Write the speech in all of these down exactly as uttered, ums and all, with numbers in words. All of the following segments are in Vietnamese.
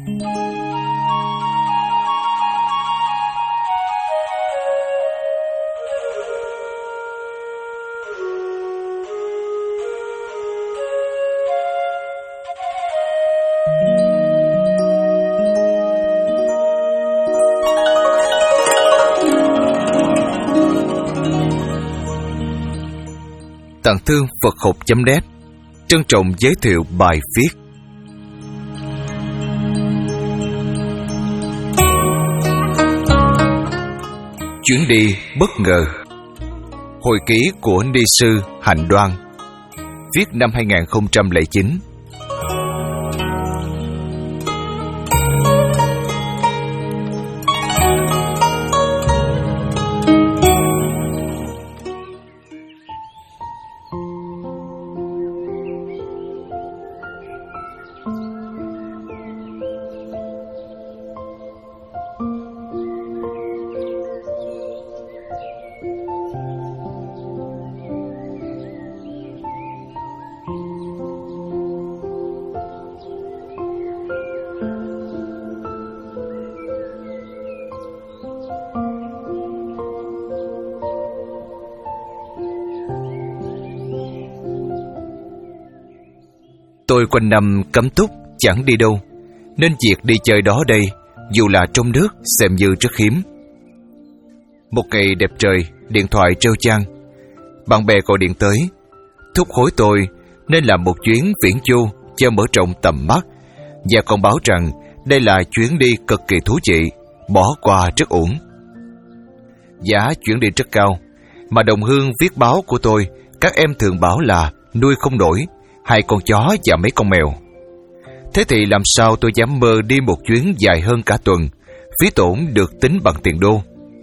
Tặng Thương Phật Học chấm net trân trọng giới thiệu bài viết Chuyến đi bất ngờ. Hồi ký của ni sư Hạnh Đoan, viết năm hai nghìn không trăm lẻ chín. Tôi quanh năm cấm túc, chẳng đi đâu, nên việc đi chơi đó đây, dù là trong nước, xem như rất hiếm. Một ngày đẹp trời, điện thoại reo chang. Bạn bè gọi điện tới, thúc hối tôi nên làm một chuyến viễn du cho mở rộng tầm mắt, và còn báo rằng đây là chuyến đi cực kỳ thú vị, bỏ qua rất uổng. Giá chuyến đi rất cao, mà đồng hương viết báo của tôi, các em thường bảo là nuôi không nổi hai con chó và mấy con mèo. Thế thì làm sao tôi dám mơ đi một chuyến dài hơn cả tuần, phí tổn được tính bằng tiền đô.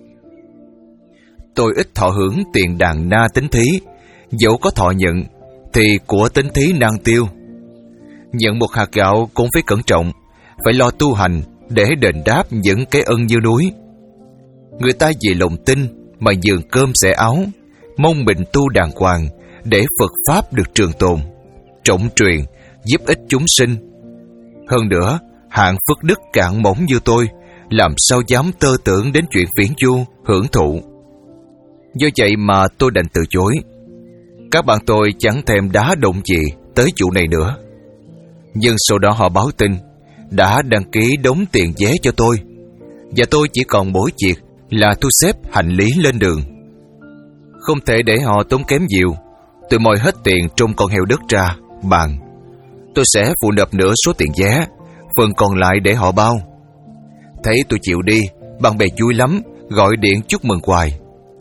Tôi ít thọ hưởng tiền đàn na tính thí, dẫu có thọ nhận thì của tính thí nan tiêu. Nhận một hạt gạo cũng phải cẩn trọng, phải lo tu hành để đền đáp những cái ân như núi. Người ta vì lòng tin mà nhường cơm xẻ áo, mong mình tu đàng hoàng để Phật Pháp được trường tồn, trọng truyền, giúp ích chúng sinh. Hơn nữa, hạng phước đức cạn mỏng như tôi, làm sao dám tơ tưởng đến chuyện viễn du, hưởng thụ. Do vậy mà tôi đành từ chối. Các bạn tôi chẳng thèm đá động gì tới vụ này nữa. Nhưng sau đó họ báo tin đã đăng ký đóng tiền vé cho tôi, và tôi chỉ còn mỗi việc là thu xếp hành lý lên đường. Không thể để họ tốn kém nhiều. Tôi moi hết tiền trong con heo đất ra bàn. Tôi sẽ phụ nộp nửa số tiền vé, phần còn lại để họ bao. Thấy tôi chịu đi, bạn bè vui lắm, gọi điện chúc mừng hoài.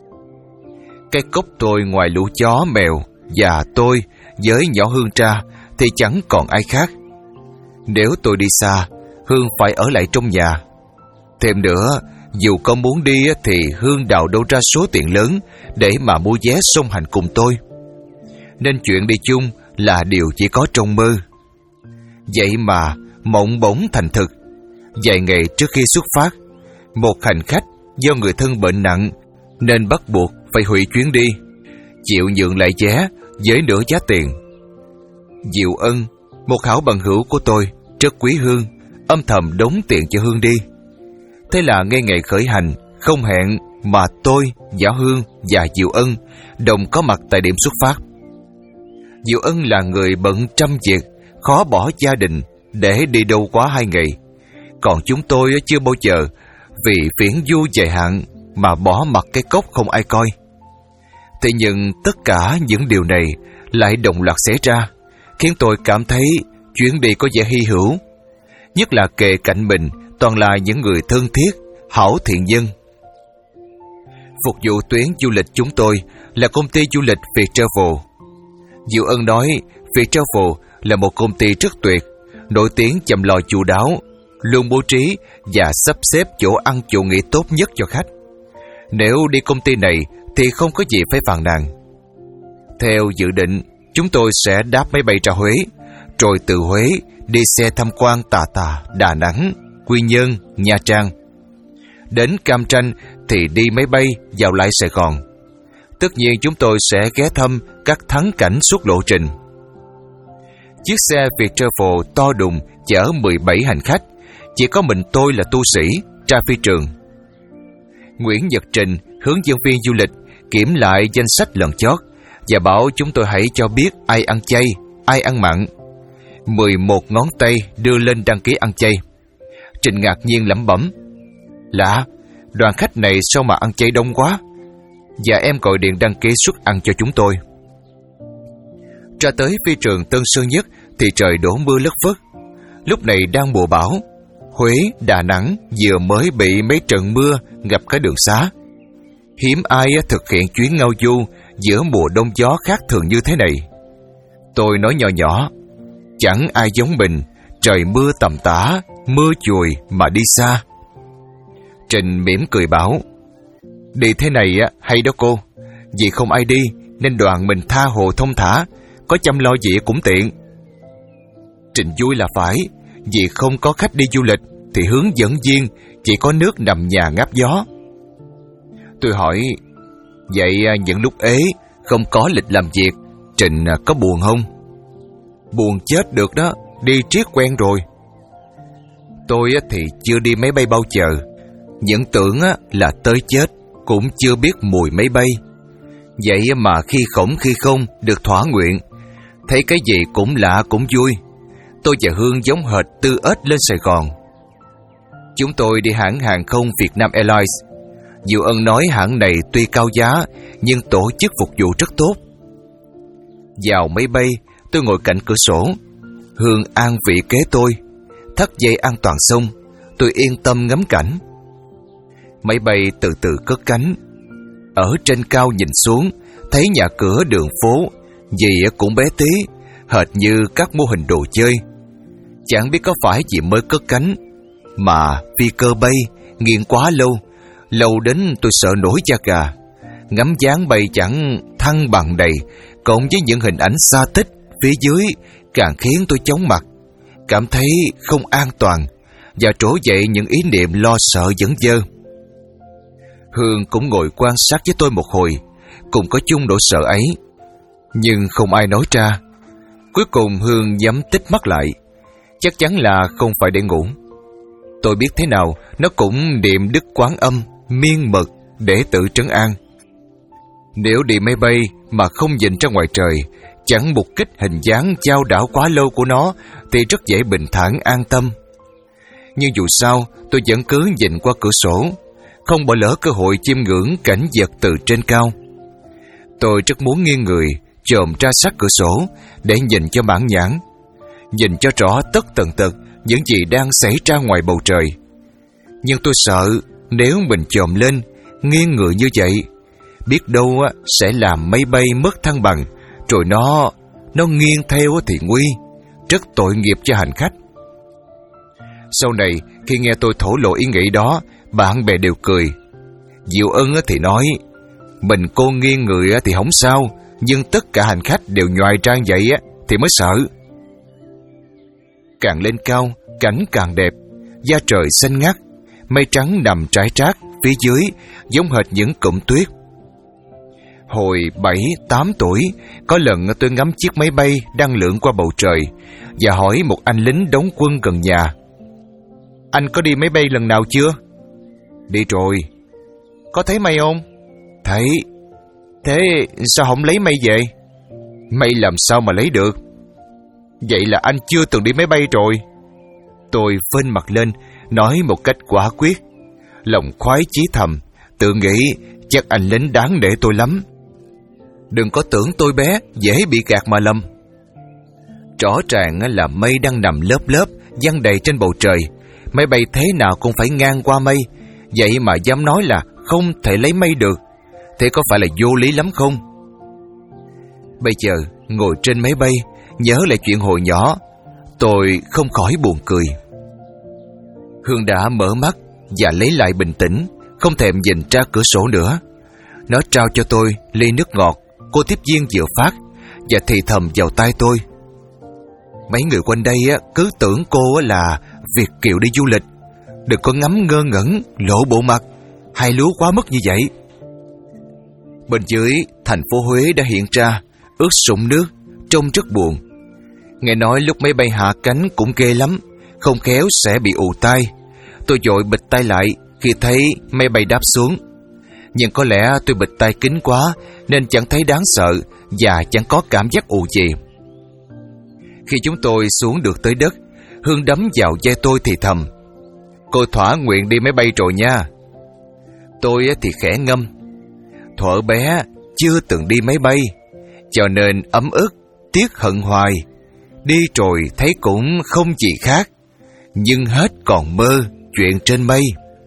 Cái cốc tôi ngoài lũ chó mèo và tôi với nhỏ Hương ra thì chẳng còn ai khác. Nếu tôi đi xa, Hương phải ở lại trong nhà. Thêm nữa, dù có muốn đi thì Hương đào đâu ra số tiền lớn để mà mua vé song hành cùng tôi. Nên chuyện đi chung là điều chỉ có trong mơ. Vậy mà mộng bỗng thành thực. Vài ngày trước khi xuất phát, một hành khách do người thân bệnh nặng nên bắt buộc phải hủy chuyến đi, chịu nhượng lại vé với nửa giá tiền. Diệu Ân, một hảo bằng hữu của tôi, rất quý Hương, âm thầm đóng tiền cho Hương đi. Thế là ngay ngày khởi hành, không hẹn mà tôi, Giả Hương và Diệu Ân đồng có mặt tại điểm xuất phát. Diệu Ân là người bận trăm việc, khó bỏ gia đình để đi đâu quá hai ngày. Còn chúng tôi chưa bao giờ vì viễn du dài hạn mà bỏ mặc cái cốc không ai coi. Thế nhưng tất cả những điều này lại đồng loạt xảy ra, khiến tôi cảm thấy chuyến đi có vẻ hy hữu. Nhất là kề cạnh mình toàn là những người thân thiết, hảo thiện nhân. Phục vụ tuyến du lịch chúng tôi là công ty du lịch Viettravel. Diệu Ân nói Viettravel là một công ty rất tuyệt, nổi tiếng chăm lo chu đáo, luôn bố trí và sắp xếp chỗ ăn chỗ nghỉ tốt nhất cho khách. Nếu đi công ty này thì không có gì phải phàn nàn. Theo dự định, chúng tôi sẽ đáp máy bay ra Huế, rồi từ Huế đi xe tham quan Tà Tà, Đà Nẵng, Quy Nhơn, Nha Trang. Đến Cam Ranh thì đi máy bay vào lại Sài Gòn. Tất nhiên chúng tôi sẽ ghé thăm các thắng cảnh suốt lộ trình. Chiếc xe Viettravel to đùng chở mười bảy hành khách, Chỉ có mình tôi là tu sĩ, tra phi trường. Nguyễn Nhật Trình, hướng dẫn viên du lịch, kiểm lại danh sách lần chót và bảo chúng tôi hãy cho biết ai ăn chay, ai ăn mặn. Mười một ngón tay đưa lên đăng ký ăn chay. Trình ngạc nhiên lẩm bẩm: lạ, đoàn khách này sao mà ăn chay đông quá? Và em gọi điện đăng ký suất ăn cho chúng tôi. Ra tới phi trường Tân Sơn Nhất thì trời đổ mưa lất phất. Lúc này đang mùa bão, Huế, Đà Nẵng vừa mới bị mấy trận mưa ngập cả đường xá. Hiếm ai thực hiện chuyến ngao du giữa mùa đông gió khác thường như thế này. Tôi nói nhỏ nhỏ: chẳng ai giống mình, trời mưa tầm tã, mưa chùi mà đi xa. Trình mỉm cười bảo: đi thế này hay đó cô, vì không ai đi nên đoàn mình tha hồ thông thả, có chăm lo gì cũng tiện. Trình vui là phải, vì không có khách đi du lịch thì hướng dẫn viên chỉ có nước nằm nhà ngáp gió. Tôi hỏi: vậy những lúc ế không có lịch làm việc, Trình có buồn không? Buồn chết được đó, đi triết quen rồi. Tôi thì chưa đi máy bay bao giờ, những tưởng là tới chết cũng chưa biết mùi máy bay. Vậy mà khi khổng khi không được thỏa nguyện, thấy cái gì cũng lạ cũng vui. Tôi và Hương giống hệt Tư Ếch lên Sài Gòn. Chúng tôi đi hãng hàng không Vietnam Airlines. Diệu Ân nói hãng này tuy cao giá nhưng tổ chức phục vụ rất tốt. Vào máy bay, tôi ngồi cạnh cửa sổ. Hương an vị kế tôi. Thắt dây an toàn xong, tôi yên tâm ngắm cảnh. Máy bay từ từ cất cánh. Ở trên cao nhìn xuống, thấy nhà cửa đường phố, gì cũng bé tí, hệt như các mô hình đồ chơi. Chẳng biết có phải chỉ mới cất cánh mà phi cơ bay nghiêng quá lâu, lâu đến tôi sợ nổi da gà. Ngắm dáng bay chẳng thăng bằng đầy, cộng với những hình ảnh xa tích phía dưới càng khiến tôi chóng mặt, cảm thấy không an toàn và trỗi dậy những ý niệm lo sợ dấn dơ. Hương cũng ngồi quan sát với tôi một hồi, cùng có chung nỗi sợ ấy, nhưng không ai nói ra. Cuối cùng Hương nhắm tít mắt lại, chắc chắn là không phải để ngủ. Tôi biết thế nào nó cũng niệm Đức Quán Âm miên mật để tự trấn an. Nếu đi máy bay mà không nhìn ra ngoài trời, chẳng mục kích hình dáng chao đảo quá lâu của nó thì rất dễ bình thản an tâm. Nhưng dù sao tôi vẫn cứ nhìn qua cửa sổ, không bỏ lỡ cơ hội chiêm ngưỡng cảnh vật từ trên cao. Tôi rất muốn nghiêng người chồm ra sát cửa sổ để nhìn cho mãn nhãn, nhìn cho rõ tất tần tật những gì đang xảy ra ngoài bầu trời. Nhưng tôi sợ nếu mình chồm lên nghiêng người như vậy, biết đâu sẽ làm máy bay mất thăng bằng, rồi nó nó nghiêng theo thì nguy, rất tội nghiệp cho hành khách. Sau này khi nghe tôi thổ lộ ý nghĩ đó, bạn bè đều cười. Diệu Ân thì nói: mình cô nghiêng người thì không sao, nhưng tất cả hành khách đều nhoài trang vậy thì mới sợ. Càng lên cao, cảnh càng đẹp. Da trời xanh ngắt, mây trắng nằm trải trác phía dưới, giống hệt những cụm tuyết. Hồi bảy, tám tuổi, có lần tôi ngắm chiếc máy bay đang lượn qua bầu trời và hỏi một anh lính đóng quân gần nhà: anh có đi máy bay lần nào chưa? Đi rồi. Có thấy mây không? Thấy. Thế sao không lấy mây về? Mây làm sao mà lấy được? Vậy là anh chưa từng đi máy bay rồi. Tôi phên mặt lên, nói một cách quả quyết. Lòng khoái chí thầm, tự nghĩ chắc anh lính đáng để tôi lắm. Đừng có tưởng tôi bé, dễ bị gạt mà lầm. Rõ ràng là mây đang nằm lớp lớp, giăng đầy trên bầu trời. Máy bay thế nào cũng phải ngang qua mây, vậy mà dám nói là không thể lấy mây được, thế có phải là vô lý lắm không? Bây giờ ngồi trên máy bay, nhớ lại chuyện hồi nhỏ, tôi không khỏi buồn cười. Hương đã mở mắt và lấy lại bình tĩnh, không thèm nhìn ra cửa sổ nữa. Nó trao cho tôi ly nước ngọt cô tiếp viên vừa phát và thì thầm vào tai tôi: mấy người quanh đây cứ tưởng cô là Việt kiều đi du lịch, đừng có ngắm ngơ ngẩn lộ bộ mặt hay lúa quá mức như vậy. Bên dưới, thành phố Huế đã hiện ra, ướt sũng nước, trông rất buồn. Nghe nói lúc máy bay hạ cánh cũng ghê lắm, không khéo sẽ bị ù tai. Tôi vội bịt tai lại khi thấy máy bay đáp xuống. Nhưng có lẽ tôi bịt tai kín quá nên chẳng thấy đáng sợ và chẳng có cảm giác ù gì. Khi chúng tôi xuống được tới đất, Hương đấm vào vai tôi thì thầm: "Cô thỏa nguyện đi máy bay rồi nha." Tôi thì khẽ ngâm: "Thuở bé chưa từng đi máy bay, cho nên ấm ức, tiếc hận hoài. Đi rồi thấy cũng không gì khác, nhưng hết còn mơ chuyện trên mây."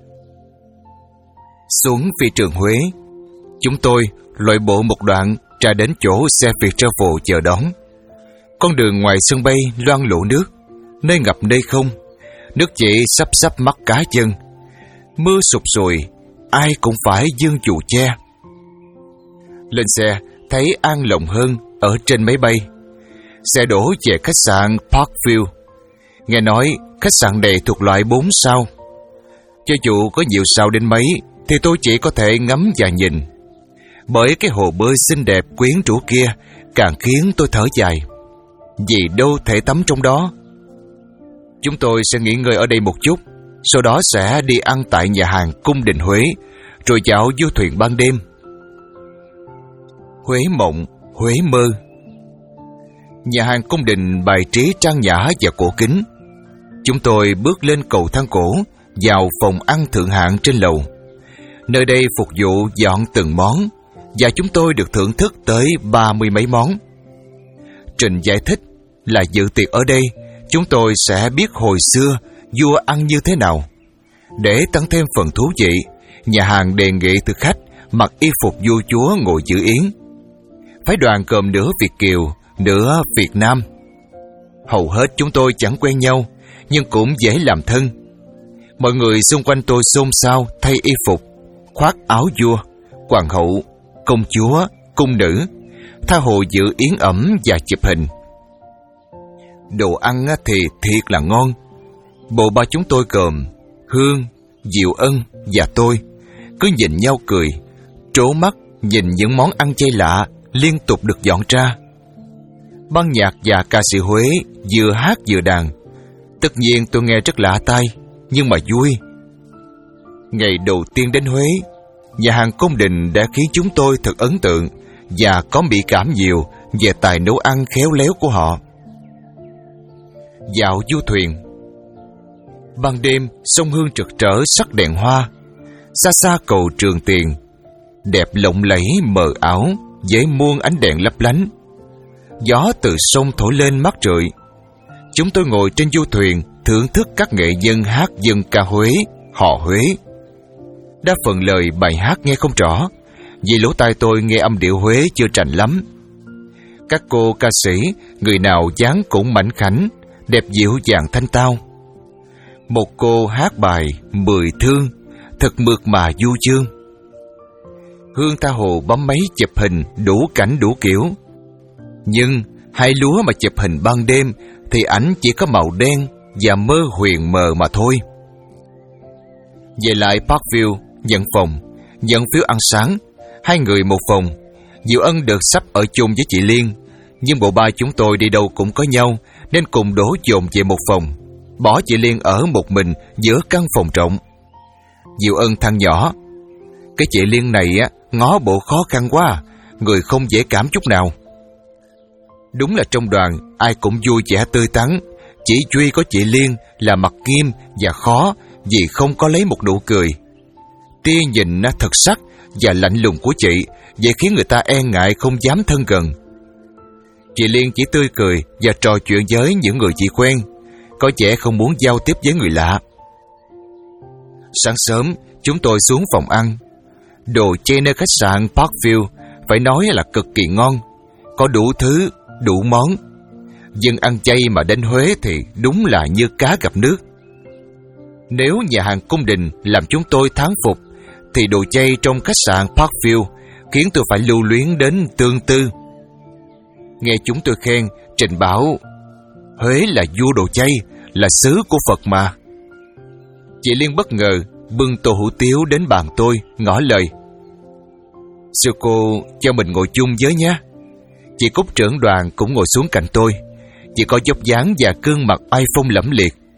Xuống phi trường Huế, chúng tôi lội bộ một đoạn ra đến chỗ xe Viettravel chờ đón. Con đường ngoài sân bay loang lổ nước, nơi ngập nơi không, nước chỉ sắp sắp mắc cá chân. Mưa sụp sùi, ai cũng phải giương dù che. Lên xe thấy an lòng hơn ở trên máy bay. Xe đổ về khách sạn Parkview. Nghe nói khách sạn này thuộc loại bốn sao. Cho dù có nhiều sao đến mấy thì tôi chỉ có thể ngắm và nhìn. Bởi cái hồ bơi xinh đẹp quyến rũ kia càng khiến tôi thở dài. Vì đâu thể tắm trong đó. Chúng tôi sẽ nghỉ ngơi ở đây một chút, sau đó sẽ đi ăn tại nhà hàng Cung Đình Huế, rồi dạo du thuyền ban đêm. Huế mộng, Huế mơ. Nhà hàng Cung Đình bài trí trang nhã và cổ kính. Chúng tôi bước lên cầu thang cổ, vào phòng ăn thượng hạng trên lầu. Nơi đây phục vụ dọn từng món, và chúng tôi được thưởng thức tới ba mươi mấy món. Trình giải thích là dự tiệc ở đây, chúng tôi sẽ biết hồi xưa vua ăn như thế nào. Để tăng thêm phần thú vị, nhà hàng đề nghị thực khách mặc y phục vua chúa ngồi dự yến. Phái đoàn gồm nửa Việt kiều, nửa Việt Nam. Hầu hết chúng tôi chẳng quen nhau, nhưng cũng dễ làm thân. Mọi người xung quanh tôi xôn xao thay y phục, khoác áo vua, hoàng hậu, công chúa, cung nữ, tha hồ dự yến ẩm và chụp hình. Đồ ăn thì thiệt là ngon. Bộ ba chúng tôi gồm Hương, Diệu Ân và tôi cứ nhìn nhau cười, trố mắt nhìn những món ăn chay lạ liên tục được dọn ra. Ban nhạc và ca sĩ Huế vừa hát vừa đàn. Tất nhiên tôi nghe rất lạ tai, nhưng mà vui. Ngày đầu tiên đến Huế, nhà hàng Cung Đình đã khiến chúng tôi thật ấn tượng và có bị cảm nhiều về tài nấu ăn khéo léo của họ. Dạo du thuyền. Ban đêm sông Hương rực rỡ sắc đèn hoa. Xa xa cầu Trường Tiền, đẹp lộng lẫy mờ ảo với muôn ánh đèn lấp lánh. Gió từ sông thổi lên mát rượi. Chúng tôi ngồi trên du thuyền thưởng thức các nghệ nhân hát dân ca Huế, hò Huế. Đa phần lời bài hát nghe không rõ, vì lỗ tai tôi nghe âm điệu Huế chưa rành lắm. Các cô ca sĩ, người nào dáng cũng mảnh khảnh, đẹp dịu dàng thanh tao. Một cô hát bài Mười Thương, thật mượt mà du dương. Hương tha hồ bấm máy chụp hình đủ cảnh đủ kiểu. Nhưng hai lúa mà chụp hình ban đêm thì ảnh chỉ có màu đen và mơ huyền mờ mà thôi. Về lại Parkview, nhận phòng, nhận phiếu ăn sáng, hai người một phòng. Diệu Ân được sắp ở chung với chị Liên, nhưng bộ ba chúng tôi đi đâu cũng có nhau nên cùng đổ dồn về một phòng, bỏ chị Liên ở một mình giữa căn phòng rộng. Diệu Ân than nhỏ: "Cái chị Liên này á, ngó bộ khó khăn quá, người không dễ cảm chút nào." Đúng là trong đoàn ai cũng vui vẻ tươi tắn, chỉ duy có chị Liên là mặt nghiêm và khó vì không có lấy một nụ cười. Tia nhìn nó thật sắc và lạnh lùng của chị vậy khiến người ta e ngại không dám thân gần. Chị Liên chỉ tươi cười và trò chuyện với những người chị quen, có vẻ không muốn giao tiếp với người lạ. Sáng sớm chúng tôi xuống phòng ăn. Đồ chay nơi khách sạn Parkview phải nói là cực kỳ ngon, có đủ thứ, đủ món. Dân ăn chay mà đến Huế thì đúng là như cá gặp nước. Nếu nhà hàng Cung Đình làm chúng tôi thán phục, thì đồ chay trong khách sạn Parkview khiến tôi phải lưu luyến đến tương tư. Nghe chúng tôi khen, trình bảo Huế là vua đồ chay, là xứ của Phật mà. Chị Liên bất ngờ bưng tô hủ tiếu đến bàn tôi, ngỏ lời: "Sư cô cho mình ngồi chung với nhé." Chị Cúc trưởng đoàn cũng ngồi xuống cạnh tôi. Chị có dốc dáng và gương mặt oai phong lẫm liệt.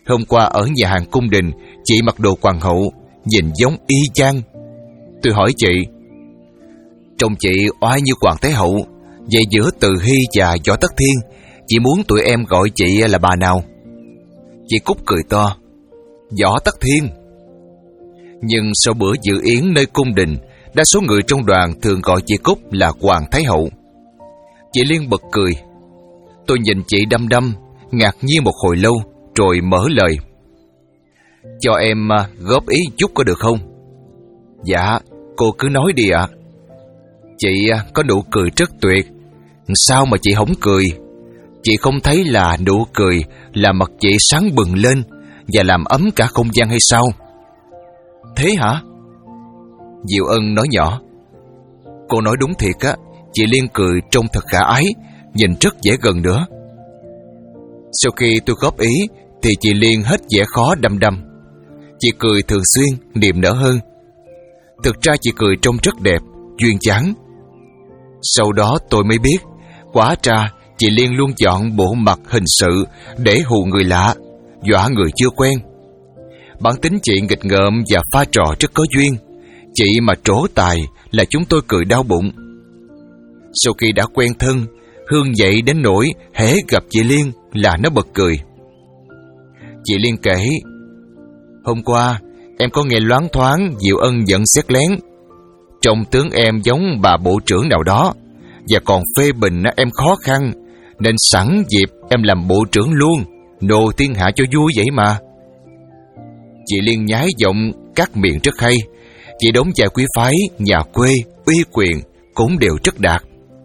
Hôm qua ở nhà hàng cung đình, chị mặc đồ hoàng hậu, nhìn giống y chang. Tôi hỏi chị: trông chị oai như hoàng thái hậu, vậy giữa Từ Hy và Võ Tất Thiên, chị muốn tụi em gọi chị là bà nào? Chị Cúc cười to: Võ Tất Thiên. Nhưng sau bữa dự yến nơi cung đình, đa số người trong đoàn thường gọi chị Cúc là hoàng thái hậu. Chị Liên bật cười. Tôi nhìn chị đăm đăm, ngạc nhiên một hồi lâu, rồi mở lời: cho em góp ý chút có được không? Dạ, cô cứ nói đi ạ. Chị có nụ cười rất tuyệt. Sao mà chị không cười? Chị không thấy là nụ cười là mặt chị sáng bừng lên và làm ấm cả không gian hay sao? Thế hả? Diệu Ân nói nhỏ. Cô nói đúng thiệt á. Chị Liên cười trông thật khả ái, nhìn rất dễ gần nữa. Sau khi tôi góp ý thì chị Liên hết vẻ khó đăm đăm. Chị cười thường xuyên, niềm nở hơn. Thực ra chị cười trông rất đẹp, duyên dáng. Sau đó tôi mới biết, hóa ra chị Liên luôn chọn bộ mặt hình sự để hù người lạ, dọa người chưa quen. Bản tính chị nghịch ngợm và pha trò rất có duyên. Chị mà trổ tài là chúng tôi cười đau bụng. Sau khi đã quen thân, Hương dậy đến nỗi hễ gặp chị Liên là nó bật cười. Chị Liên kể: hôm qua em có nghe loáng thoáng Diệu Ân giận xét lén, trông tướng em giống bà bộ trưởng nào đó, và còn phê bình em khó khăn, nên sẵn dịp em làm bộ trưởng luôn, nô thiên hạ cho vui vậy mà. Chị Liên nhái giọng cắt miệng rất hay. Chị đóng vai quý phái, nhà quê, uy quyền cũng đều rất đạt.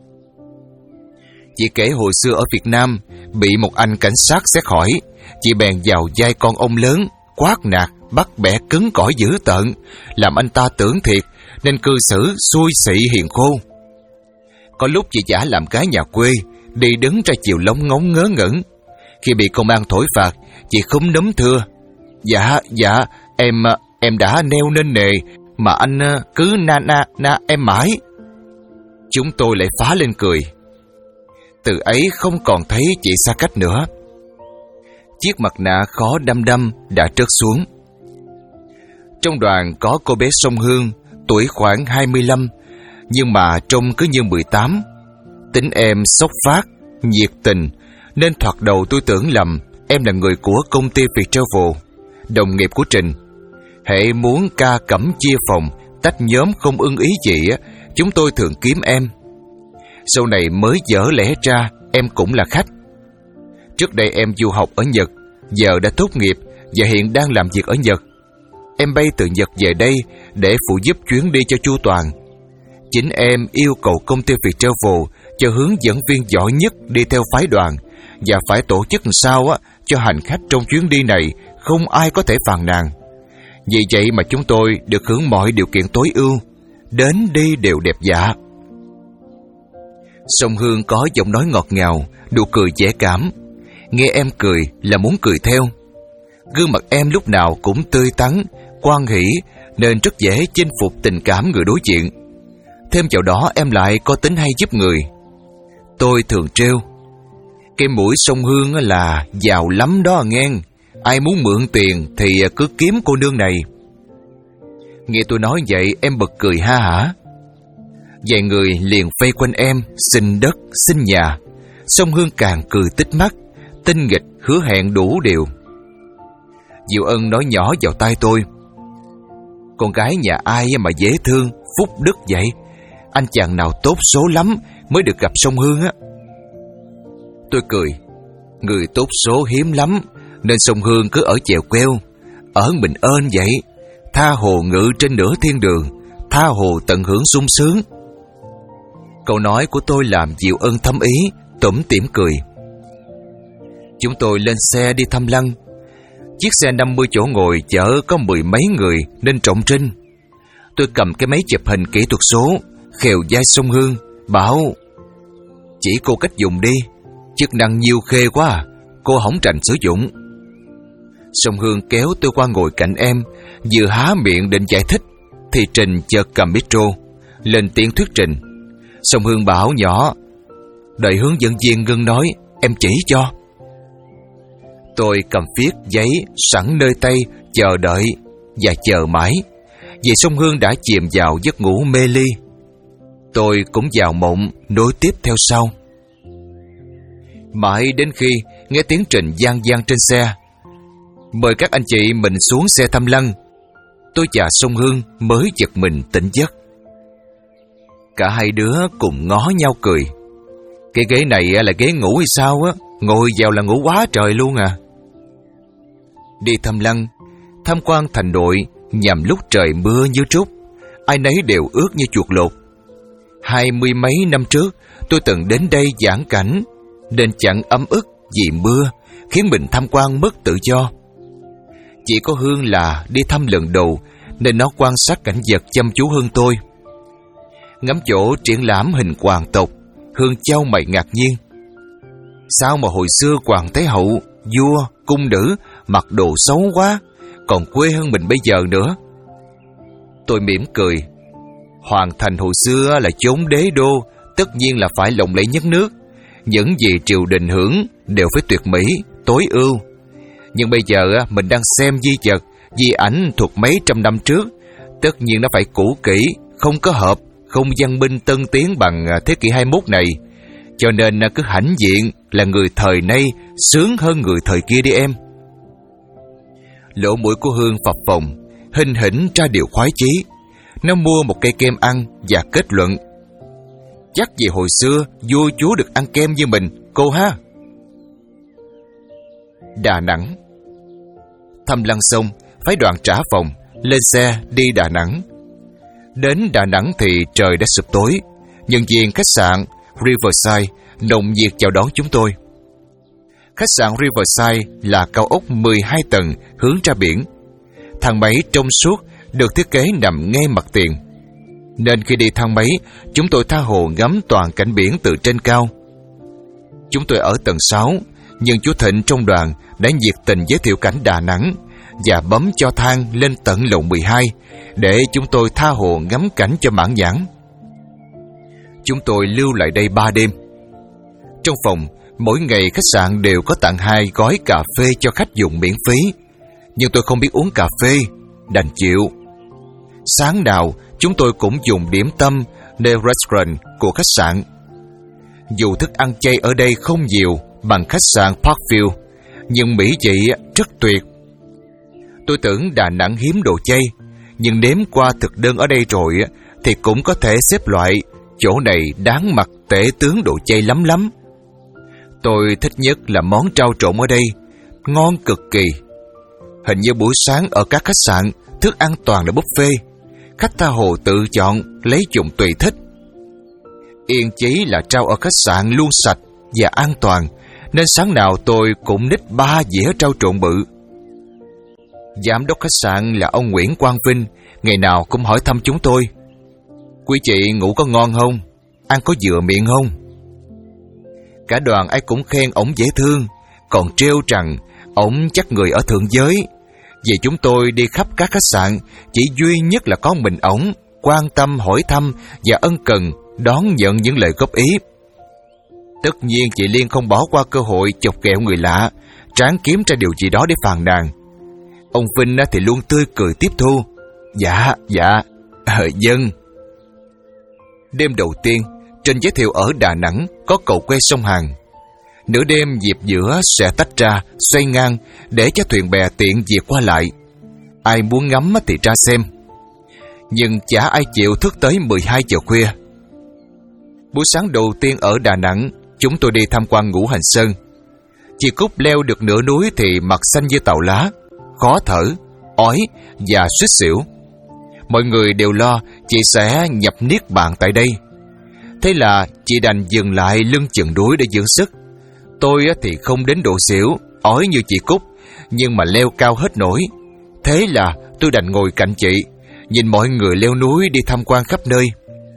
Chị kể hồi xưa ở Việt Nam bị một anh cảnh sát xét hỏi, chị bèn vào vai con ông lớn, quát nạt, bắt bẻ cứng cỏi dữ tợn, làm anh ta tưởng thiệt nên cư xử xui xị hiền khô. Có lúc chị giả làm cái nhà quê, đi đứng ra chiều lóng ngóng ngớ ngẩn. Khi bị công an thổi phạt, chị khúm núm thưa: Dạ, dạ, em em đã neo nên nề, mà anh cứ na na na em mãi. Chúng tôi lại phá lên cười. Từ ấy không còn thấy chị xa cách nữa. Chiếc mặt nạ khó đăm đăm đã trớt xuống. Trong đoàn có cô bé Sông Hương, tuổi khoảng hai mươi lăm, nhưng mà trông cứ như mười tám. Tính em xốc phát, nhiệt tình, nên thoạt đầu tôi tưởng lầm em là người của công ty Viettravel, đồng nghiệp của Trình. Hễ muốn ca cẩm chia phòng, tách nhóm không ưng ý gì, chúng tôi thường kiếm em. Sau này mới dở lẽ ra em cũng là khách. Trước đây em du học ở Nhật, giờ đã tốt nghiệp và hiện đang làm việc ở Nhật. Em bay từ Nhật về đây để phụ giúp chuyến đi cho chu toàn. Chính em yêu cầu công ty Viettravel cho hướng dẫn viên giỏi nhất đi theo phái đoàn, và phải tổ chức làm sao á cho hành khách trong chuyến đi này không ai có thể phàn nàn. Vì vậy mà chúng tôi được hưởng mọi điều kiện tối ưu, đến đi đều đẹp dạ. Sông Hương có giọng nói ngọt ngào, nụ cười dễ cảm. Nghe em cười là muốn cười theo. Gương mặt em lúc nào cũng tươi tắn, hoan hỉ, nên rất dễ chinh phục tình cảm người đối diện. Thêm vào đó em lại có tính hay giúp người. Tôi thường trêu: cái mũi Sông Hương là giàu lắm đó nghe, ai muốn mượn tiền thì cứ kiếm cô nương này. Nghe tôi nói vậy em bật cười ha hả. Vài người liền vây quanh em, xin đất, xin nhà. Sông Hương càng cười tít mắt, tinh nghịch hứa hẹn đủ điều. Diệu Ân nói nhỏ vào tai tôi: con gái nhà ai mà dễ thương, phúc đức vậy? Anh chàng nào tốt số lắm mới được gặp Sông Hương á. Tôi cười: người tốt số hiếm lắm, nên Sông Hương cứ ở chèo queo, ở mình ơn vậy, tha hồ ngự trên nửa thiên đường, tha hồ tận hưởng sung sướng. Câu nói của tôi làm Diệu Ân thấm ý, tủm tỉm cười. Chúng tôi lên xe đi thăm Lăng. Chiếc xe năm mươi chỗ ngồi chở có mười mấy người nên rộng rinh. Tôi cầm cái máy chụp hình kỹ thuật số, khều vai Sông Hương, bảo: chỉ cô cách dùng đi, chức năng nhiều khê quá à, cô hỏng rành sử dụng. Sông Hương kéo tôi qua ngồi cạnh em, vừa há miệng định giải thích thì Trình chợt cầm micro lên tiếng thuyết trình. Sông Hương bảo nhỏ: đợi hướng dẫn viên ngưng nói, em chỉ cho. Tôi cầm viết giấy sẵn nơi tay, chờ đợi và chờ mãi, vì sông Hương đã chìm vào giấc ngủ mê ly. Tôi cũng vào mộng nối tiếp theo sau. Mãi đến khi nghe tiếng Trình vang vang trên xe, mời các anh chị mình xuống xe thăm Lăng, tôi và sông Hương mới giật mình tỉnh giấc. Cả hai đứa cùng ngó nhau cười. Cái ghế này là ghế ngủ hay sao á? Ngồi vào là ngủ quá trời luôn à. Đi thăm Lăng, tham quan thành nội nhằm lúc trời mưa như trút, ai nấy đều ướt như chuột lột. Hai mươi mấy năm trước tôi từng đến đây giảng cảnh, nên chẳng ấm ức vì mưa khiến mình tham quan mất tự do. Chỉ có Hương là đi thăm lần đầu, nên nó quan sát cảnh vật chăm chú hơn tôi. Ngắm chỗ triển lãm hình hoàng tộc, Hương chau mày ngạc nhiên. Sao mà hồi xưa hoàng thái hậu, vua, cung nữ mặc đồ xấu quá, còn quê hơn mình bây giờ nữa. Tôi mỉm cười. Hoàng thành hồi xưa là chốn đế đô, tất nhiên là phải lộng lẫy nhất nước. Những gì triều đình hưởng đều phải tuyệt mỹ, tối ưu. Nhưng bây giờ mình đang xem di vật, di ảnh thuộc mấy trăm năm trước, tất nhiên nó phải cũ kỹ, không có hợp, không văn minh tân tiến bằng thế kỷ hai mươi mốt này. Cho nên cứ hãnh diện là người thời nay sướng hơn người thời kia đi em. Lỗ mũi của Hương phập phồng, hình hỉnh ra điều khoái chí. Nó mua một cây kem ăn và kết luận: chắc vì hồi xưa vua chúa được ăn kem như mình, cô ha. Đà Nẵng. Thăm Lăng xong, phái đoàn trả phòng, lên xe đi Đà Nẵng. Đến Đà Nẵng thì trời đã sụp tối. Nhân viên khách sạn Riverside nồng nhiệt chào đón chúng tôi. Khách sạn Riverside là cao ốc mười hai tầng hướng ra biển. Thang máy trong suốt được thiết kế nằm ngay mặt tiền, nên khi đi thang máy, chúng tôi tha hồ ngắm toàn cảnh biển từ trên cao. Chúng tôi ở tầng sáu, nhưng chú Thịnh trong đoàn đã nhiệt tình giới thiệu cảnh Đà Nẵng và bấm cho thang lên tận lầu mười hai để chúng tôi tha hồ ngắm cảnh cho mãn nhãn. Chúng tôi lưu lại đây ba đêm. Trong phòng, mỗi ngày khách sạn đều có tặng hai gói cà phê cho khách dùng miễn phí, nhưng tôi không biết uống cà phê, đành chịu. Sáng nào chúng tôi cũng dùng điểm tâm nơi restaurant của khách sạn. Dù thức ăn chay ở đây không nhiều bằng khách sạn Parkview, nhưng mỹ vị rất tuyệt. Tôi tưởng Đà Nẵng hiếm đồ chay, nhưng nếm qua thực đơn ở đây rồi thì cũng có thể xếp loại chỗ này đáng mặc tể tướng đồ chay lắm lắm. Tôi thích nhất là món trao trộn ở đây, ngon cực kỳ. Hình như buổi sáng ở các khách sạn, thức ăn toàn là buffet, khách tha hồ tự chọn, lấy dụng tùy thích. Yên chí là trao ở khách sạn luôn sạch và an toàn, nên sáng nào tôi cũng nít ba dĩa trao trộn bự. Giám đốc khách sạn là ông Nguyễn Quang Vinh, ngày nào cũng hỏi thăm chúng tôi: quý chị ngủ có ngon không? Ăn có vừa miệng không? Cả đoàn ai cũng khen ổng dễ thương, còn trêu rằng ổng chắc người ở thượng giới. Vì chúng tôi đi khắp các khách sạn, chỉ duy nhất là có mình ổng quan tâm hỏi thăm và ân cần đón nhận những lời góp ý. Tất nhiên chị Liên không bỏ qua cơ hội chọc ghẹo người lạ, tráng kiếm ra điều gì đó để phàn nàn. Ông Vinh thì luôn tươi cười tiếp thu: dạ, dạ, ờ, dân. Đêm đầu tiên, Trình giới thiệu ở Đà Nẵng có cầu quay sông Hàn. Nửa đêm dịp giữa sẽ tách ra, xoay ngang để cho thuyền bè tiện việc qua lại. Ai muốn ngắm thì ra xem. Nhưng chả ai chịu thức tới mười hai giờ khuya. Buổi sáng đầu tiên ở Đà Nẵng, chúng tôi đi tham quan Ngũ Hành Sơn. Chị Cúc leo được nửa núi thì mặt xanh như tàu lá, khó thở, ói và suýt xỉu. Mọi người đều lo chị sẽ nhập niết bàn tại đây. Thế là chị đành dừng lại lưng chừng núi để dưỡng sức. Tôi thì không đến độ xỉu, ói như chị Cúc, nhưng mà leo cao hết nổi. Thế là tôi đành ngồi cạnh chị, nhìn mọi người leo núi đi tham quan khắp nơi.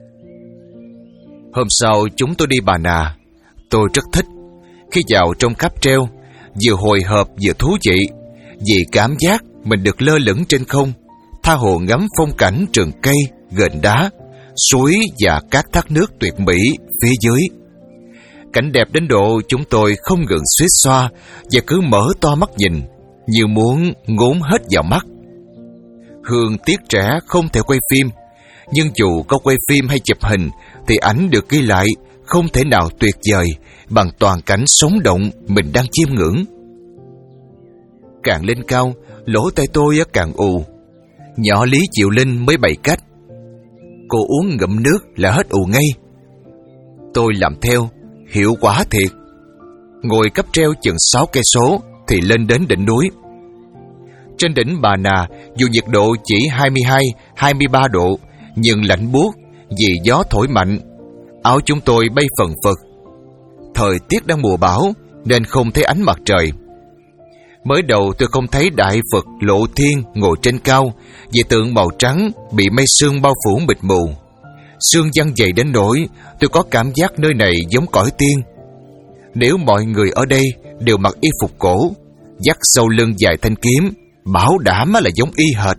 Hôm sau chúng tôi đi Bà Nà. Tôi rất thích. Khi vào trong cáp treo, vừa hồi hộp vừa thú vị, vì cảm giác mình được lơ lửng trên không, tha hồ ngắm phong cảnh rừng cây, ghềnh đá, suối và các thác nước tuyệt mỹ phía dưới. Cảnh đẹp đến độ chúng tôi không ngừng xuýt xoa và cứ mở to mắt nhìn, như muốn ngốn hết vào mắt. Hương tiếc trẻ không thể quay phim, nhưng dù có quay phim hay chụp hình thì ảnh được ghi lại không thể nào tuyệt vời bằng toàn cảnh sống động mình đang chiêm ngưỡng. Càng lên cao, lỗ tai tôi càng ù. Nhỏ Lý Diệu Linh mới bày cách: cô uống ngụm nước là hết ù ngay. Tôi làm theo, hiệu quả thiệt. Ngồi cáp treo chừng sáu cây số thì lên đến đỉnh núi. Trên đỉnh Bà Nà, dù nhiệt độ chỉ hai mươi hai, hai mươi ba độ, nhưng lạnh buốt vì gió thổi mạnh. Áo chúng tôi bay phần phật. Thời tiết đang mùa bão nên không thấy ánh mặt trời. Mới đầu tôi không thấy Đại Phật Lộ Thiên ngồi trên cao, vì tượng màu trắng bị mây sương bao phủ mịt mù. Sương giăng dày đến nỗi tôi có cảm giác nơi này giống cõi tiên. Nếu mọi người ở đây đều mặc y phục cổ, dắt sau lưng dài thanh kiếm, bảo đảm là giống y hệt.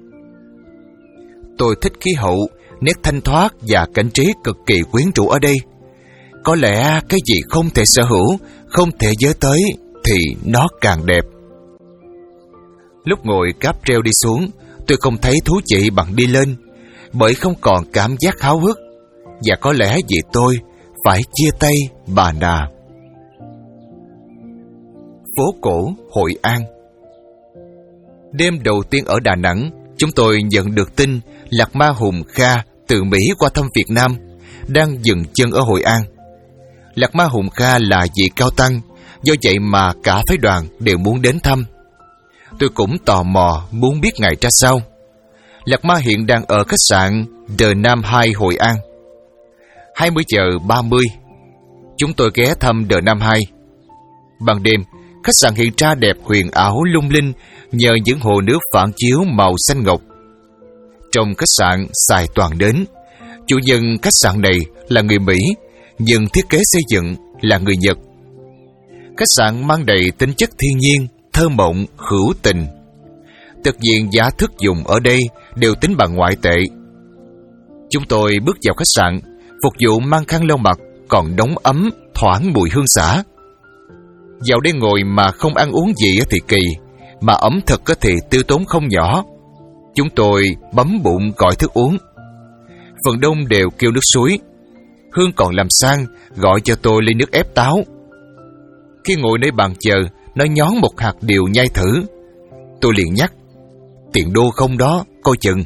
Tôi thích khí hậu, nét thanh thoát và cảnh trí cực kỳ quyến rũ ở đây. Có lẽ cái gì không thể sở hữu, không thể với tới thì nó càng đẹp. Lúc ngồi cáp treo đi xuống, tôi không thấy thú vị bằng đi lên, bởi không còn cảm giác háo hức. Và có lẽ vì tôi phải chia tay Bà Nà. Phố cổ Hội An. Đêm đầu tiên ở Đà Nẵng, chúng tôi nhận được tin Lạc Ma Hùng Kha từ Mỹ qua thăm Việt Nam, đang dừng chân ở Hội An. Lạc Ma Hùng Kha là vị cao tăng, do vậy mà cả phái đoàn đều muốn đến thăm. Tôi cũng tò mò muốn biết ngài ra sao. Lạc Ma hiện đang ở khách sạn The Nam hai Hội An. hai mươi giờ ba mươi, chúng tôi ghé thăm The Nam hai. Ban đêm, khách sạn hiện ra đẹp huyền ảo lung linh nhờ những hồ nước phản chiếu màu xanh ngọc. Trong khách sạn xài toàn đến. Chủ nhân khách sạn này là người Mỹ, nhưng thiết kế xây dựng là người Nhật. Khách sạn mang đầy tính chất thiên nhiên, thơ mộng, hữu tình. Tất nhiên giá thức dùng ở đây đều tính bằng ngoại tệ. Chúng tôi bước vào khách sạn, phục vụ mang khăn lau mặt, còn nóng ấm, thoảng mùi hương xả. Vào đây ngồi mà không ăn uống gì thì kỳ, mà ẩm thực thì tiêu tốn không nhỏ. Chúng tôi bấm bụng gọi thức uống. Phần đông đều kêu nước suối. Hương còn làm sang gọi cho tôi ly nước ép táo. Khi ngồi nơi bàn chờ, nó nhón một hạt điều nhai thử. Tôi liền nhắc: tiền đô không đó, coi chừng.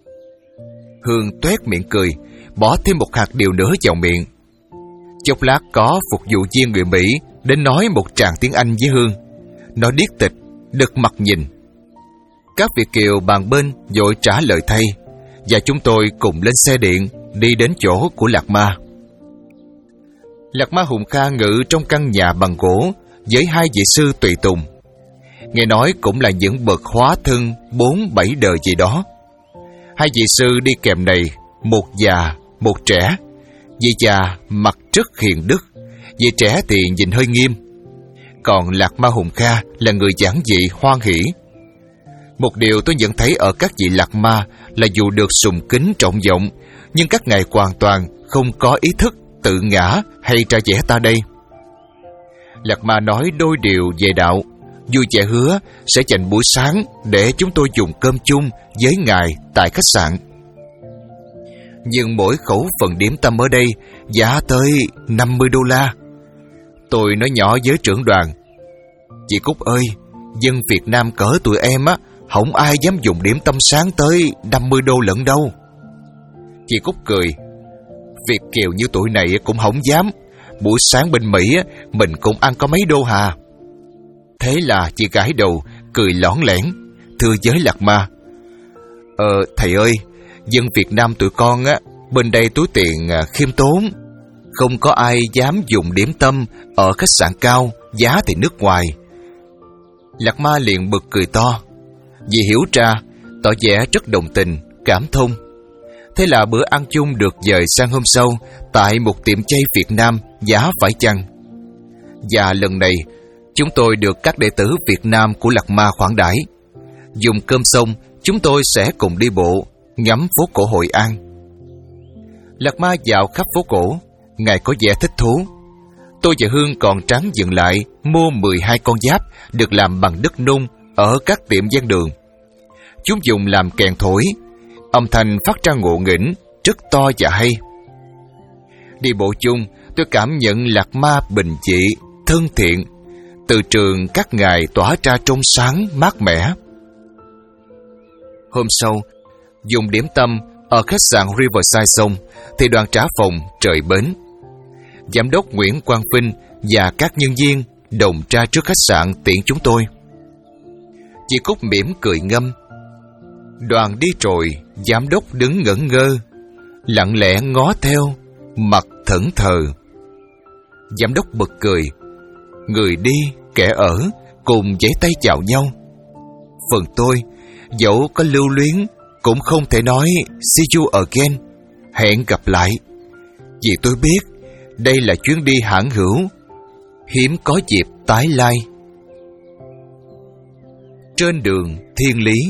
Hương toét miệng cười, bỏ thêm một hạt điều nữa vào miệng. Chốc lát có phục vụ viên người Mỹ đến nói một tràng tiếng Anh với Hương. Nó điếc tịch, đực mặt nhìn. Các Việt kiều bàn bên vội trả lời thay, và chúng tôi cùng lên xe điện đi đến chỗ của Lạc Ma. Lạc Ma Hùng Kha ngự trong căn nhà bằng gỗ với hai vị sư tùy tùng. Nghe nói cũng là những bậc hóa thân bốn bảy đời gì đó. Hai vị sư đi kèm này, một già, một trẻ. Vị già mặt rất hiền đức, vị trẻ thì nhìn hơi nghiêm. Còn Lạc Ma Hùng Kha là người giản dị hoan hỷ. Một điều tôi nhận thấy ở các vị Lạc Ma là dù được sùng kính trọng vọng, nhưng các ngài hoàn toàn không có ý thức tự ngã hay ra vẻ ta đây. Lạc Ma nói đôi điều về đạo, vui vẻ hứa sẽ dành buổi sáng để chúng tôi dùng cơm chung với ngài tại khách sạn. Nhưng mỗi khẩu phần điểm tâm ở đây giá tới năm mươi đô la. Tôi nói nhỏ với trưởng đoàn: chị Cúc ơi, dân Việt Nam cỡ tụi em á, không ai dám dùng điểm tâm sáng tới năm mươi đô lận đâu. Chị Cúc cười: Việt kiều như tụi này cũng không dám. Buổi sáng bên Mỹ mình cũng ăn có mấy đô hà. Thế là chị gãi đầu, cười lõn lẻn, thưa với Lạc Ma: Ờ, thầy ơi, dân Việt Nam tụi con á, bên đây túi tiền khiêm tốn, không có ai dám dùng điểm tâm ở khách sạn cao, giá thì nước ngoài. Lạc Ma liền bật cười to, vì hiểu ra, tỏ vẻ rất đồng tình, cảm thông. Thế là bữa ăn chung được dời sang hôm sau tại một tiệm chay Việt Nam giá phải chăng. Và lần này, chúng tôi được các đệ tử Việt Nam của Lạc Ma khoản đãi. Dùng cơm xong, chúng tôi sẽ cùng đi bộ, ngắm phố cổ Hội An. Lạc Ma dạo khắp phố cổ, ngài có vẻ thích thú. tôi và Hương còn tráng dừng lại mua mười hai con giáp được làm bằng đất nung ở các tiệm ven đường. Chúng dùng làm kèn thổi, âm thanh phát ra ngộ nghĩnh, rất to và hay. Đi bộ chung, tôi cảm nhận lạc ma bình dị, thân thiện, từ trường các ngài tỏa ra trong sáng, mát mẻ. Hôm sau, dùng điểm tâm ở khách sạn Riverside xong, thì đoàn trả phòng trời bến. Giám đốc Nguyễn Quang Vinh và các nhân viên đồng ra trước khách sạn tiễn chúng tôi. Chị Cúc mỉm cười ngâm. Đoàn đi rồi, giám đốc đứng ngẩn ngơ, lặng lẽ ngó theo, mặt thẫn thờ. Giám đốc bật cười. Người đi, kẻ ở, cùng giãy tay chào nhau. Phần tôi, dẫu có lưu luyến, cũng không thể nói see you again, hẹn gặp lại, vì tôi biết đây là chuyến đi hãng hữu, hiếm có dịp tái lai. Trên đường thiên lý.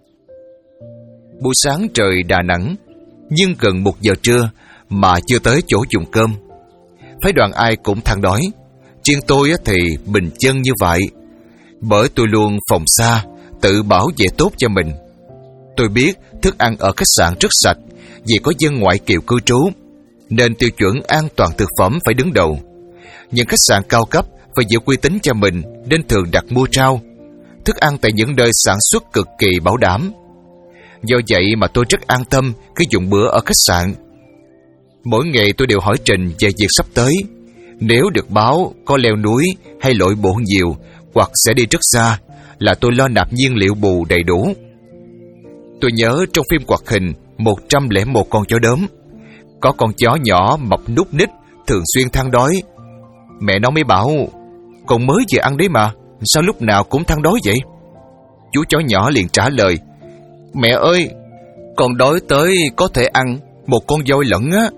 Buổi sáng trời Đà Nẵng, nhưng gần một giờ trưa mà chưa tới chỗ dùng cơm. Phái đoàn ai cũng than đói, riêng tôi thì bình chân như vậy, bởi tôi luôn phòng xa, tự bảo vệ tốt cho mình. Tôi biết thức ăn ở khách sạn rất sạch vì có dân ngoại kiều cư trú, nên tiêu chuẩn an toàn thực phẩm phải đứng đầu. Nhưng khách sạn cao cấp phải giữ uy tín cho mình nên thường đặt mua rau, thức ăn tại những nơi sản xuất cực kỳ bảo đảm. Do vậy mà tôi rất an tâm khi dùng bữa ở khách sạn. Mỗi ngày tôi đều hỏi Trình về việc sắp tới. Nếu được báo có leo núi hay lội bộ nhiều hoặc sẽ đi rất xa, là tôi lo nạp nhiên liệu bù đầy đủ. Tôi nhớ trong phim hoạt hình một trăm lẻ một con chó đốm, có con chó nhỏ mập nút ních thường xuyên than đói. Mẹ nó mới bảo, con mới vừa ăn đấy mà, sao lúc nào cũng than đói vậy? Chú chó nhỏ liền trả lời, mẹ ơi, con đói tới có thể ăn một con voi lẫn á.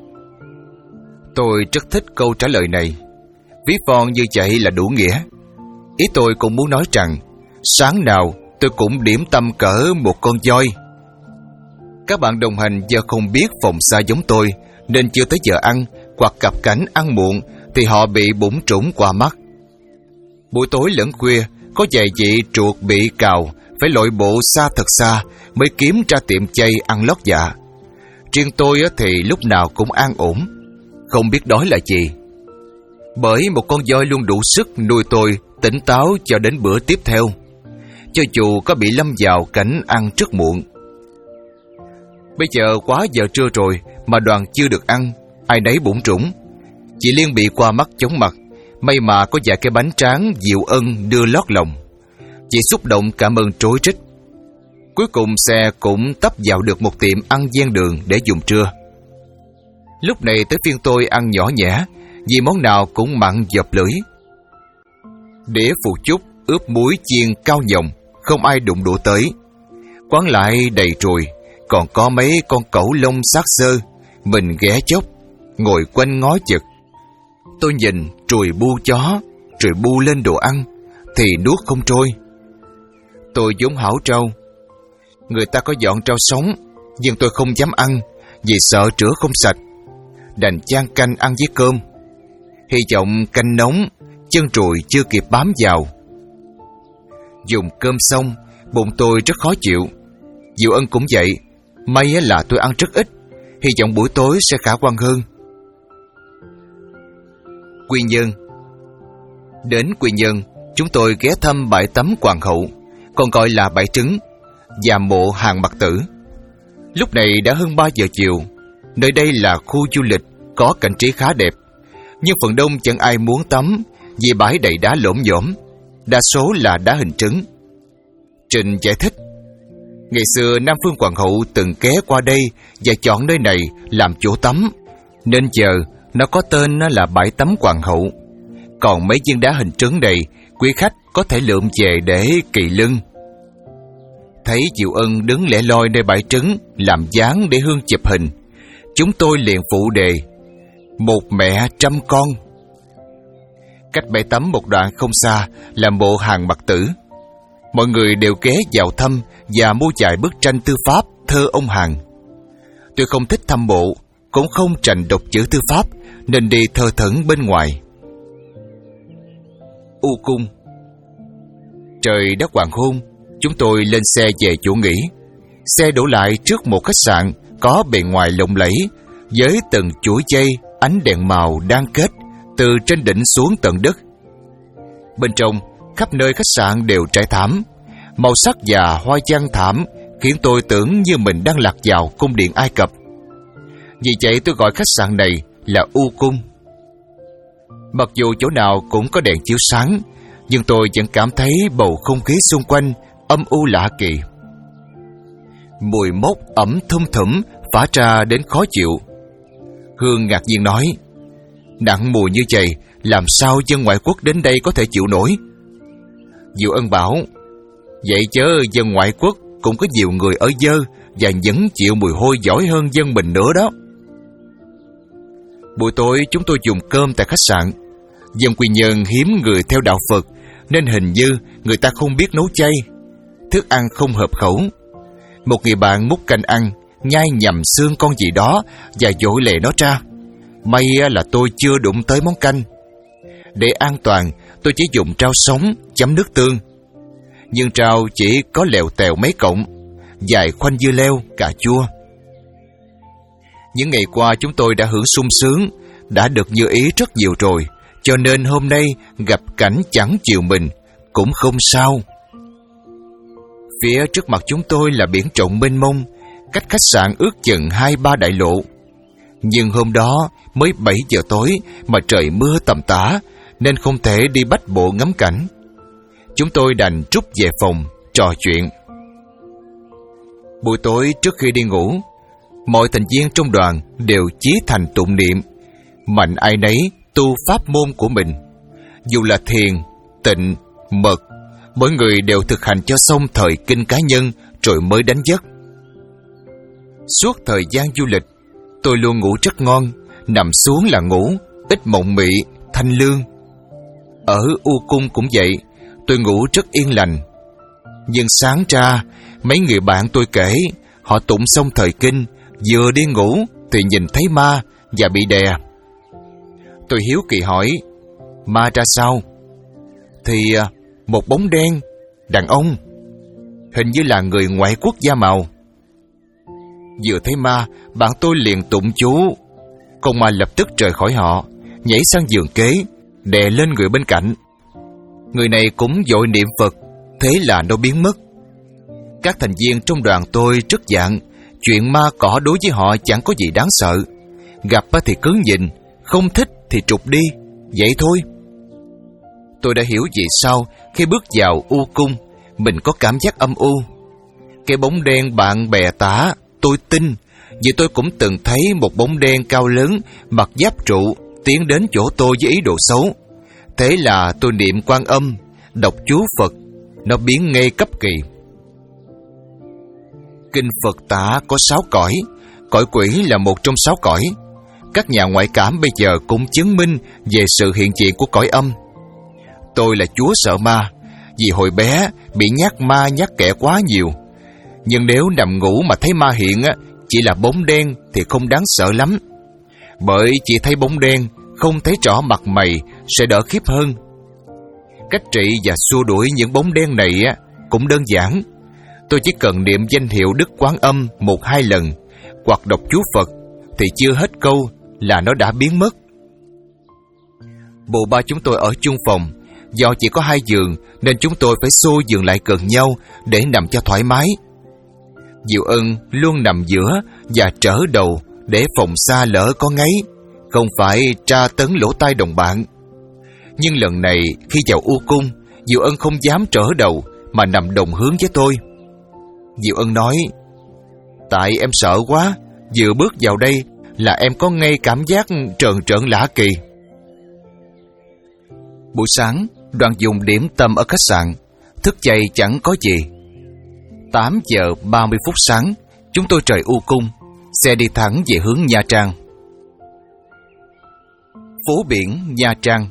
Tôi rất thích câu trả lời này. Ví von như vậy là đủ nghĩa. Ý tôi cũng muốn nói rằng sáng nào tôi cũng điểm tâm cỡ một con voi. Các bạn đồng hành do không biết phòng xa giống tôi nên chưa tới giờ ăn, hoặc gặp cảnh ăn muộn thì họ bị bủng trũng qua mắt. Buổi tối lẫn khuya, có vài vị chuột bị cào phải lội bộ xa thật xa mới kiếm ra tiệm chay ăn lót dạ. Riêng tôi thì lúc nào cũng an ổn, không biết đói là gì, bởi một con voi luôn đủ sức nuôi tôi tỉnh táo cho đến bữa tiếp theo, cho dù có bị lâm vào cảnh ăn rất muộn. Bây giờ quá giờ trưa rồi mà đoàn chưa được ăn, ai nấy bủng trũng. Chị Liên bị qua mắt chóng mặt, may mà có vài cái bánh tráng dịu ân đưa lót lòng. Chị xúc động cảm ơn trối trích. Cuối cùng xe cũng tấp vào được một tiệm ăn ven đường để dùng trưa. Lúc này tới phiên tôi ăn nhỏ nhẽ, vì món nào cũng mặn dập lưỡi. Đĩa phụ chúc ướp muối chiên cao nhồng, không ai đụng đũa tới. Quán lại đầy rồi, còn có mấy con cẩu lông xác xơ. Mình ghé chốc, ngồi quanh ngó chực. Tôi nhìn rồi bu chó, rồi bu lên đồ ăn, thì nuốt không trôi. Tôi vốn hảo trâu, người ta có dọn rau sống, nhưng tôi không dám ăn vì sợ rửa không sạch, đành chan canh ăn với cơm. Hy vọng canh nóng, chân ruồi chưa kịp bám vào. Dùng cơm xong, bụng tôi rất khó chịu. Diệu Ân cũng vậy, may là tôi ăn rất ít, hy vọng buổi tối sẽ khả quan hơn. Quy Nhơn. Đến Quy Nhơn, chúng tôi ghé thăm bãi tắm Hoàng hậu, còn gọi là bãi trứng, và mộ Hàng Mặc Tử. Lúc này đã hơn ba giờ chiều. Nơi đây là khu du lịch có cảnh trí khá đẹp, nhưng phần đông chẳng ai muốn tắm vì bãi đầy đá lổm nhổm, đa số là đá hình trứng. Trình giải thích, ngày xưa Nam Phương Hoàng hậu từng ghé qua đây và chọn nơi này làm chỗ tắm, nên giờ nó có tên là bãi tắm Hoàng hậu. Còn mấy viên đá hình trứng này, quý khách có thể lượm về để kỳ lưng. Thấy Diệu Ân đứng lẻ loi nơi bãi trứng làm dáng để Hương chụp hình, chúng tôi liền phụ đề một mẹ trăm con. Cách bãi tắm một đoạn không xa là mộ Hàng Mặc Tử. Mọi người đều ghé vào thăm và mua vài bức tranh thư pháp thơ ông Hàng. Tôi không thích thăm mộ, cũng không trành đọc chữ thư pháp, nên đi thơ thẩn bên ngoài. U Cung. Trời đã hoàng hôn, chúng tôi lên xe về chỗ nghỉ. Xe đổ lại trước một khách sạn có bề ngoài lộng lẫy, với từng chuỗi dây ánh đèn màu đang kết từ trên đỉnh xuống tận đất. Bên trong, khắp nơi khách sạn đều trải thảm, màu sắc và hoa văn thảm khiến tôi tưởng như mình đang lạc vào cung điện Ai Cập. Vì vậy tôi gọi khách sạn này là U Cung. Mặc dù chỗ nào cũng có đèn chiếu sáng, nhưng tôi vẫn cảm thấy bầu không khí xung quanh âm u lạ kỳ. Mùi mốc ẩm thum thủm phả ra đến khó chịu. Hương ngạc nhiên nói, nặng mùi như vậy, làm sao dân ngoại quốc đến đây có thể chịu nổi? Diệu Ân bảo, vậy chớ dân ngoại quốc cũng có nhiều người ở dơ và vẫn chịu mùi hôi giỏi hơn dân mình nữa đó. Buổi tối chúng tôi dùng cơm tại khách sạn. Dân Quy Nhơn hiếm người theo đạo Phật, nên hình như người ta không biết nấu chay. Thức ăn không hợp khẩu. Một người bạn múc canh ăn, nhai nhầm xương con gì đó và dội lệ nó ra. May là tôi chưa đụng tới món canh. Để an toàn, tôi chỉ dùng rau sống chấm nước tương. Nhưng rau chỉ có lèo tèo mấy cọng, vài khoanh dưa leo, cà chua. Những ngày qua chúng tôi đã hưởng sung sướng, đã được như ý rất nhiều rồi, cho nên hôm nay gặp cảnh chẳng chiều mình cũng không sao. Phía trước mặt chúng tôi là biển rộng mênh mông, cách khách sạn ước chừng hai ba đại lộ. Nhưng hôm đó mới bảy giờ tối mà trời mưa tầm tã, nên không thể đi bách bộ ngắm cảnh. Chúng tôi đành rút về phòng trò chuyện. Buổi tối trước khi đi ngủ, mọi thành viên trong đoàn đều chí thành tụng niệm, mạnh ai nấy tu pháp môn của mình. Dù là thiền, tịnh, mật, mỗi người đều thực hành cho xong thời kinh cá nhân rồi mới đánh giấc. Suốt thời gian du lịch, tôi luôn ngủ rất ngon, nằm xuống là ngủ, ít mộng mị, thanh lương. Ở U Cung cũng vậy, tôi ngủ rất yên lành. Nhưng sáng ra, mấy người bạn tôi kể, họ tụng xong thời kinh, vừa đi ngủ thì nhìn thấy ma và bị đè. Tôi hiếu kỳ hỏi, ma ra sao? Thì một bóng đen, đàn ông, hình như là người ngoại quốc da màu. Vừa thấy ma, bạn tôi liền tụng chú. Con ma lập tức rời khỏi họ, nhảy sang giường kế, đè lên người bên cạnh. Người này cũng vội niệm Phật, thế là nó biến mất. Các thành viên trong đoàn tôi rất dạng, chuyện ma cỏ đối với họ chẳng có gì đáng sợ. Gặp thì cứ nhìn, không thích thì trục đi, vậy thôi. Tôi đã hiểu vì sao khi bước vào U Cung, mình có cảm giác âm u. Cái bóng đen bạn bè tả, tôi tin, vì tôi cũng từng thấy một bóng đen cao lớn, mặc giáp trụ, tiến đến chỗ tôi với ý đồ xấu. Thế là tôi niệm Quan Âm, đọc chú Phật, nó biến ngay cấp kỳ. Kinh Phật tả có sáu cõi, cõi quỷ là một trong sáu cõi. Các nhà ngoại cảm bây giờ cũng chứng minh về sự hiện diện của cõi âm. Tôi là chúa sợ ma, vì hồi bé bị nhát ma nhát kẻ quá nhiều. Nhưng nếu nằm ngủ mà thấy ma hiện á, chỉ là bóng đen thì không đáng sợ lắm. Bởi chỉ thấy bóng đen, không thấy rõ mặt mày sẽ đỡ khiếp hơn. Cách trị và xua đuổi những bóng đen này á, cũng đơn giản. Tôi chỉ cần niệm danh hiệu Đức Quán Âm một hai lần, hoặc đọc chú Phật, thì chưa hết câu là nó đã biến mất. Bộ ba chúng tôi ở chung phòng. Do chỉ có hai giường nên chúng tôi phải xô giường lại gần nhau để nằm cho thoải mái. Diệu Ân luôn nằm giữa và trở đầu để phòng xa lỡ có ngáy, không phải tra tấn lỗ tai đồng bạn. Nhưng lần này khi vào U Cung, Diệu Ân không dám trở đầu mà nằm đồng hướng với tôi. Diệu Ân nói, tại em sợ quá, vừa bước vào đây là em có ngay cảm giác trợn trợn lạ kỳ. Buổi sáng, đoàn dùng điểm tâm ở khách sạn, thức dậy chẳng có gì. Tám giờ ba mươi phút sáng, chúng tôi rời U Cung, xe đi thẳng về hướng Nha Trang. Phố biển Nha Trang.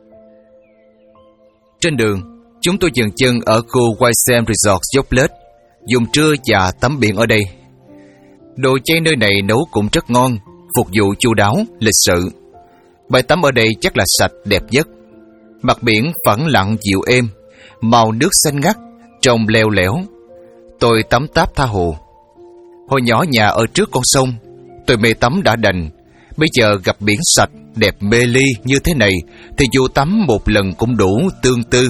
Trên đường, chúng tôi dừng chân ở khu Whitesand Resort Dốc dùng trưa và tắm biển ở đây. Đồ chay nơi này nấu cũng rất ngon, phục vụ chu đáo, lịch sự. Bãi tắm ở đây chắc là sạch, đẹp nhất. Mặt biển phẳng lặng dịu êm, màu nước xanh ngắt, trông leo lẻo. Tôi tắm táp tha hồ. Hồi nhỏ nhà ở trước con sông, tôi mê tắm đã đành. Bây giờ gặp biển sạch, đẹp mê ly như thế này, thì dù tắm một lần cũng đủ tương tư.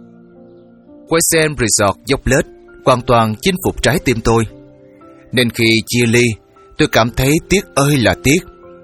Quaysand Resort dốc lết, hoàn toàn chinh phục trái tim tôi. Nên khi chia ly, tôi cảm thấy tiếc ơi là tiếc.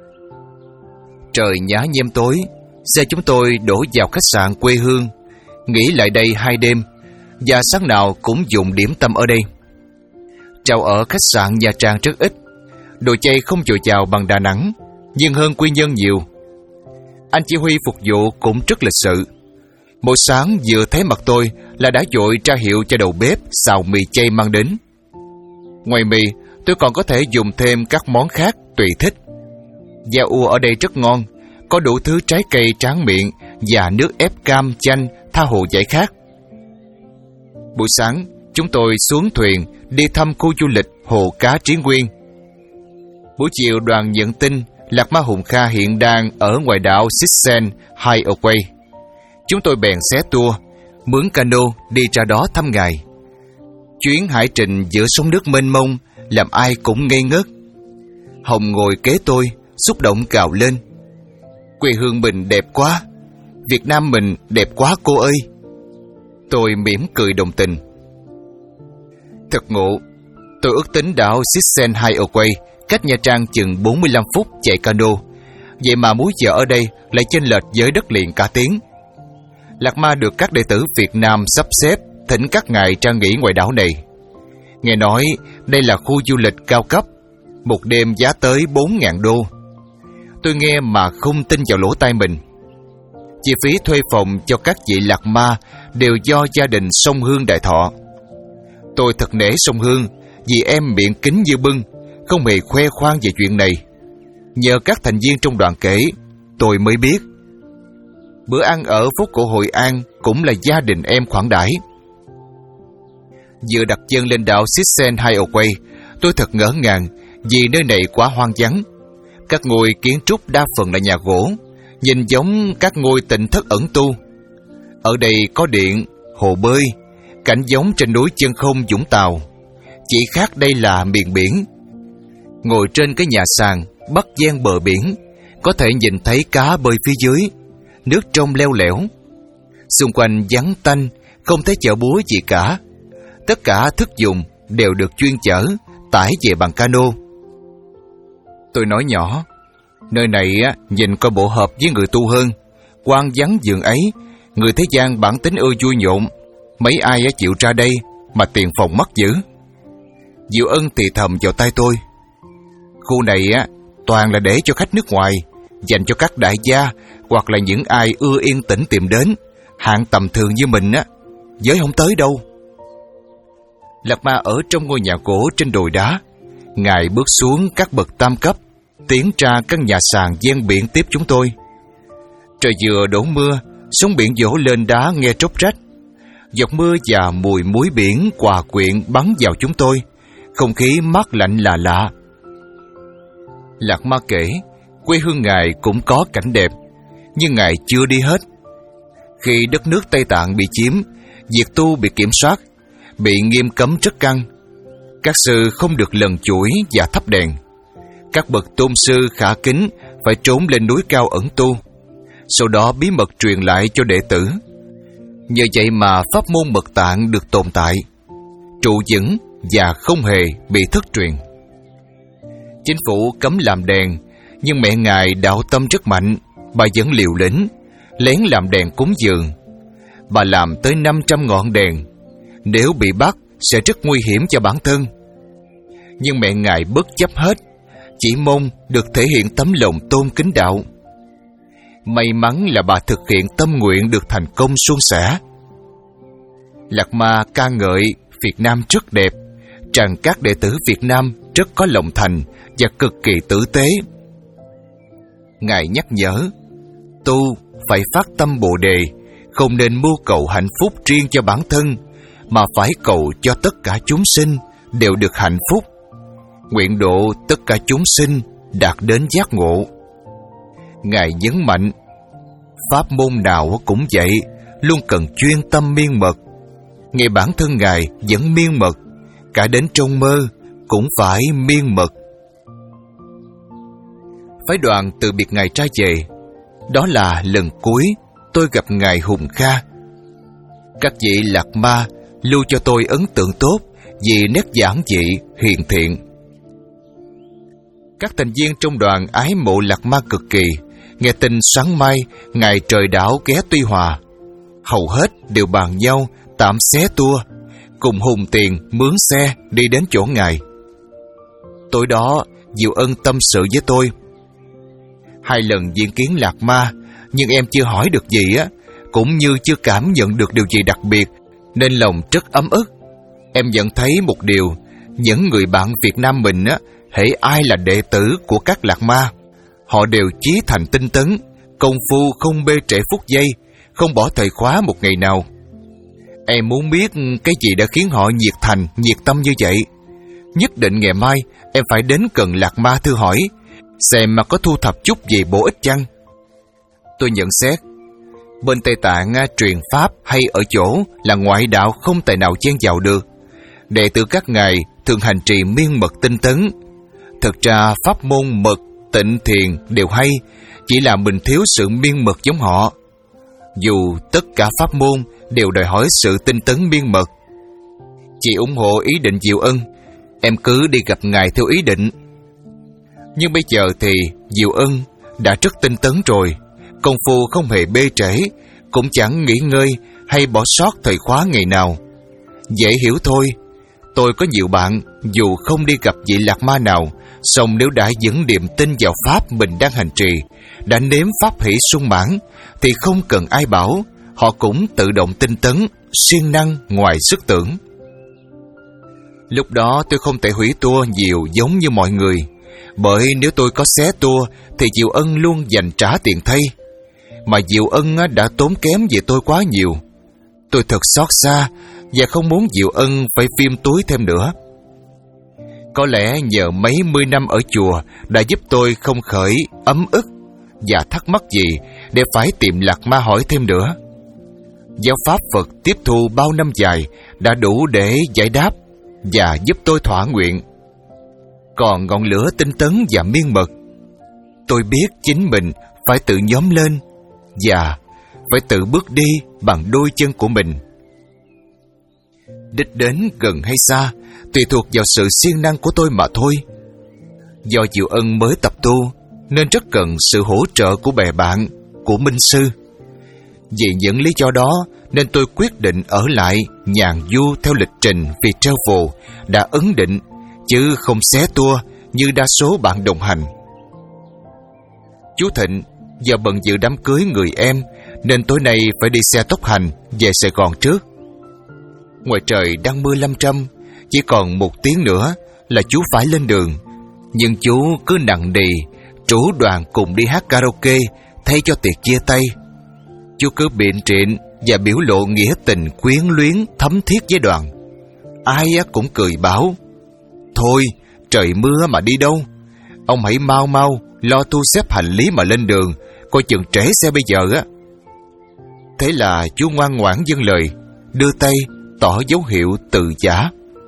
Trời nhá nhem tối, xe chúng tôi đổ vào khách sạn quê hương, nghỉ lại đây hai đêm, và sáng nào cũng dùng điểm tâm ở đây. Trao ở khách sạn Nha Trang rất ít, đồ chay không dồi dào bằng Đà Nẵng, nhưng hơn Quy Nhơn nhiều. Anh chỉ huy phục vụ cũng rất lịch sự. Mỗi sáng vừa thấy mặt tôi là đã vội tra hiệu cho đầu bếp xào mì chay mang đến. Ngoài mì, tôi còn có thể dùng thêm các món khác tùy thích. Da ua ở đây rất ngon, có đủ thứ trái cây tráng miệng và nước ép cam, chanh, tha hồ giải khát. Buổi sáng, chúng tôi xuống thuyền đi thăm khu du lịch Hồ Cá Trí Nguyên. Buổi chiều đoàn nhận tin Lạc Ma Hùng Kha hiện đang ở ngoài đảo Sitsen Hideaway. Chúng tôi bèn xé tour, mướn cano đi ra đó thăm ngài. Chuyến hải trình giữa sóng nước mênh mông làm ai cũng ngây ngất. Hồng ngồi kế tôi, xúc động gào lên: quê hương mình đẹp quá, Việt Nam mình đẹp quá cô ơi. Tôi mỉm cười đồng tình. Thật ngộ, tôi ước tính đảo Sitsen Hideaway cách Nha Trang chừng bốn mươi lăm phút chạy cano, vậy mà múi giờ ở đây lại chênh lệch với đất liền cả tiếng. Lạc Ma được các đệ tử Việt Nam sắp xếp thỉnh các ngài ra nghỉ ngoài đảo này. Nghe nói đây là khu du lịch cao cấp, một đêm giá tới bốn ngàn đô. Tôi nghe mà không tin vào lỗ tai mình. Chi phí thuê phòng cho các vị Lạc Ma đều do gia đình Sông Hương Đại Thọ. Tôi thật nể Sông Hương vì em miệng kính như bưng, không hề khoe khoang về chuyện này. Nhờ các thành viên trong đoàn kể, tôi mới biết. Bữa ăn ở phố cổ Hội An cũng là gia đình em khoản đãi. Vừa đặt chân lên đảo Sitsen Hideaway, tôi thật ngỡ ngàng vì nơi này quá hoang vắng. Các ngôi kiến trúc đa phần là nhà gỗ, nhìn giống các ngôi tỉnh thất ẩn tu. Ở đây có điện, hồ bơi, cảnh giống trên núi chân không Vũng Tàu. Chỉ khác đây là miền biển. Ngồi trên cái nhà sàn bắc ven bờ biển, có thể nhìn thấy cá bơi phía dưới, nước trong leo lẻo. Xung quanh vắng tanh, không thấy chợ búa gì cả. Tất cả thức dùng đều được chuyên chở, tải về bằng cano. Tôi nói nhỏ: nơi này á, nhìn coi bộ hợp với người tu hơn. Quan vắng giường ấy, người thế gian bản tính ưa vui nhộn, mấy ai á chịu ra đây mà tiền phòng mắc dữ. Diệu Ân thì thầm vào tai tôi: khu này á toàn là để cho khách nước ngoài, dành cho các đại gia hoặc là những ai ưa yên tĩnh tìm đến. Hạng tầm thường như mình á, giới không tới đâu. Lạc Ma ở trong ngôi nhà gỗ trên đồi đá. Ngài bước xuống các bậc tam cấp, tiến ra căn nhà sàn ven biển tiếp chúng tôi. Trời vừa đổ mưa, sóng biển vỗ lên đá nghe tróc rách. Giọt mưa và mùi muối biển hòa quyện bắn vào chúng tôi, không khí mát lạnh lạ lạ. Lạc Ma kể, quê hương ngài cũng có cảnh đẹp, nhưng ngài chưa đi hết. Khi đất nước Tây Tạng bị chiếm, việc tu bị kiểm soát, bị nghiêm cấm rất căng. Các sư không được lần chuỗi và thắp đèn. Các bậc tôn sư khả kính phải trốn lên núi cao ẩn tu, sau đó bí mật truyền lại cho đệ tử. Nhờ vậy mà pháp môn mật tạng được tồn tại, trụ vững và không hề bị thất truyền. Chính phủ cấm làm đèn, nhưng mẹ ngài đạo tâm rất mạnh, bà vẫn liều lĩnh lén làm đèn cúng dường. Bà làm tới năm trăm ngọn đèn, nếu bị bắt sẽ rất nguy hiểm cho bản thân. Nhưng mẹ ngài bất chấp hết, chỉ mong được thể hiện tấm lòng tôn kính đạo. May mắn là bà thực hiện tâm nguyện được thành công suôn sẻ. Lạc Ma ca ngợi Việt Nam rất đẹp, rằng các đệ tử Việt Nam rất có lòng thành và cực kỳ tử tế. Ngài nhắc nhở, tu phải phát tâm Bồ Đề, không nên mưu cầu hạnh phúc riêng cho bản thân, mà phải cầu cho tất cả chúng sinh đều được hạnh phúc, nguyện độ tất cả chúng sinh đạt đến giác ngộ. Ngài nhấn mạnh, Pháp môn nào cũng vậy, luôn cần chuyên tâm miên mật. Ngay bản thân Ngài vẫn miên mật, cả đến trong mơ cũng phải miên mật. Phái đoàn từ biệt Ngài ra về. Đó là lần cuối tôi gặp Ngài Hùng Kha. Các vị Lạc Ma lưu cho tôi ấn tượng tốt vì nét giản dị, hiền thiện. Các thành viên trong đoàn ái mộ Lạc Ma cực kỳ. Nghe tin sáng mai Ngài trời đảo ghé Tuy Hòa, hầu hết đều bàn nhau tạm xé tour, cùng hùng tiền mướn xe đi đến chỗ Ngài. Tối đó Diệu Ân tâm sự với tôi. Hai lần diện kiến Lạc Ma, nhưng em chưa hỏi được gì á, cũng như chưa cảm nhận được điều gì đặc biệt, nên lòng rất ấm ức. Em nhận thấy một điều, những người bạn Việt Nam mình á, hễ ai là đệ tử của các Lạc Ma, họ đều chí thành tinh tấn, công phu không bê trễ phút giây, không bỏ thời khóa một ngày nào. Em muốn biết cái gì đã khiến họ nhiệt thành, nhiệt tâm như vậy. Nhất định ngày mai em phải đến gần Lạc Ma thưa hỏi, xem mà có thu thập chút gì bổ ích chăng. Tôi nhận xét, bên Tây Tạng truyền pháp hay ở chỗ là ngoại đạo không tài nào chen vào được. Đệ tử các ngài thường hành trì miên mật tinh tấn. Thực ra pháp môn mật, tịnh thiền đều hay, chỉ là mình thiếu sự miên mật giống họ. Dù tất cả pháp môn đều đòi hỏi sự tinh tấn miên mật. Chị ủng hộ ý định Diệu Ân, em cứ đi gặp ngài theo ý định. Nhưng bây giờ thì Diệu Ân đã rất tinh tấn rồi, công phu không hề bê trễ, cũng chẳng nghỉ ngơi hay bỏ sót thời khóa ngày nào. Dễ hiểu thôi, tôi có nhiều bạn dù không đi gặp vị Lạc Ma nào, song nếu đã vững niềm tin vào pháp mình đang hành trì, đã nếm pháp hỷ sung mãn, thì không cần ai bảo, họ cũng tự động tinh tấn, siêng năng ngoài sức tưởng. Lúc đó tôi không thể hủy tour nhiều giống như mọi người, bởi nếu tôi có xé tour thì Diệu Ân luôn dành trả tiền thay, mà Diệu Ân đã tốn kém về tôi quá nhiều. Tôi thật xót xa và không muốn Diệu Ân phải phim túi thêm nữa. Có lẽ nhờ mấy mươi năm ở chùa đã giúp tôi không khởi ấm ức và thắc mắc gì để phải tìm Lạc Ma hỏi thêm nữa. Giáo pháp Phật tiếp thu bao năm dài đã đủ để giải đáp và giúp tôi thỏa nguyện. Còn ngọn lửa tinh tấn và miên mật, tôi biết chính mình phải tự nhóm lên và phải tự bước đi bằng đôi chân của mình. Đích đến gần hay xa tùy thuộc vào sự siêng năng của tôi mà thôi. Do Diệu Ân mới tập tu nên rất cần sự hỗ trợ của bè bạn, của minh sư. Vì những lý do đó nên tôi quyết định ở lại nhàn du theo lịch trình Viettravel đã ấn định, chứ không xé tour như đa số bạn đồng hành. Chú Thịnh giờ bận dự đám cưới người em nên tối nay phải đi xe tốc hành về Sài Gòn trước. Ngoài trời đang mưa lâm trăm, chỉ còn một tiếng nữa là chú phải lên đường. Nhưng chú cứ nặng nề rủ đoàn cùng đi hát karaoke thay cho tiệc chia tay. Chú cứ biện trịnh và biểu lộ nghĩa tình quyến luyến thấm thiết với đoàn. Ai cũng cười bảo, thôi trời mưa mà đi đâu, ông hãy mau mau lo thu xếp hành lý mà lên đường, coi chừng trễ xe bây giờ á. Thế là chú ngoan ngoãn vâng lời, đưa tay tỏ dấu hiệu từ giả.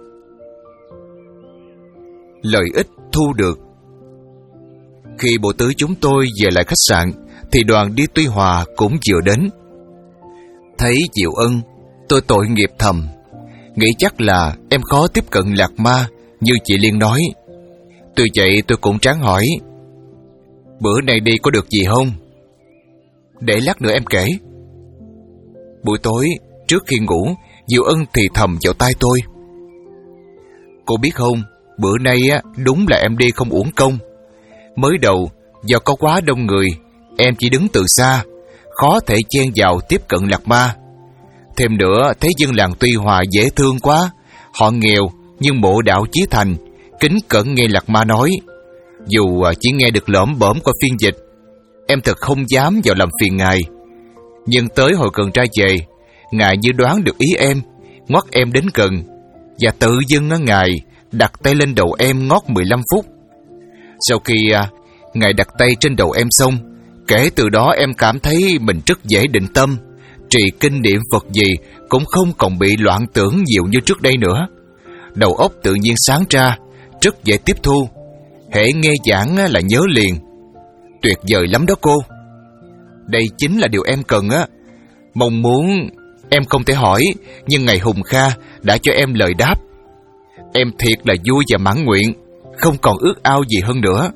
Lợi ích thu được. Khi bộ tứ chúng tôi về lại khách sạn thì đoàn đi Tuy Hòa cũng vừa đến. Thấy Diệu Ân, tôi tội nghiệp thầm, nghĩ chắc là em khó tiếp cận Lạc Ma như chị Liên nói. Tuy vậy tôi cũng tráng hỏi, bữa nay đi có được gì không? Để lát nữa em kể. Buổi tối trước khi ngủ, Diệu Ân thì thầm vào tai tôi, cô biết không, bữa nay á đúng là em đi không uổng công. Mới đầu do có quá đông người, em chỉ đứng từ xa, khó thể chen vào tiếp cận Lạc Ma. Thêm nữa thấy dân làng Tuy Hòa dễ thương quá, họ nghèo nhưng mộ đạo chí thành, kính cẩn nghe Lạc Ma nói. Dù chỉ nghe được lỡm bỡm qua phiên dịch, em thật không dám vào làm phiền ngài. Nhưng tới hồi gần ra về, ngài như đoán được ý em, ngoắt em đến gần, và tự dưng ngài đặt tay lên đầu em ngót mười lăm phút. Sau khi à, ngài đặt tay trên đầu em xong, Kể từ đó em cảm thấy mình rất dễ định tâm, trì kinh niệm Phật gì cũng không còn bị loạn tưởng nhiều như trước đây nữa. Đầu óc tự nhiên sáng ra, rất dễ tiếp thu. Hễ nghe giảng là nhớ liền. Tuyệt vời lắm đó cô. Đây chính là điều em cần á. Mong muốn em không thể hỏi, nhưng ngày Hùng Kha đã cho em lời đáp. Em thiệt là vui và mãn nguyện, không còn ước ao gì hơn nữa.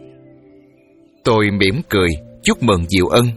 Tôi mỉm cười chúc mừng Diệu Ân.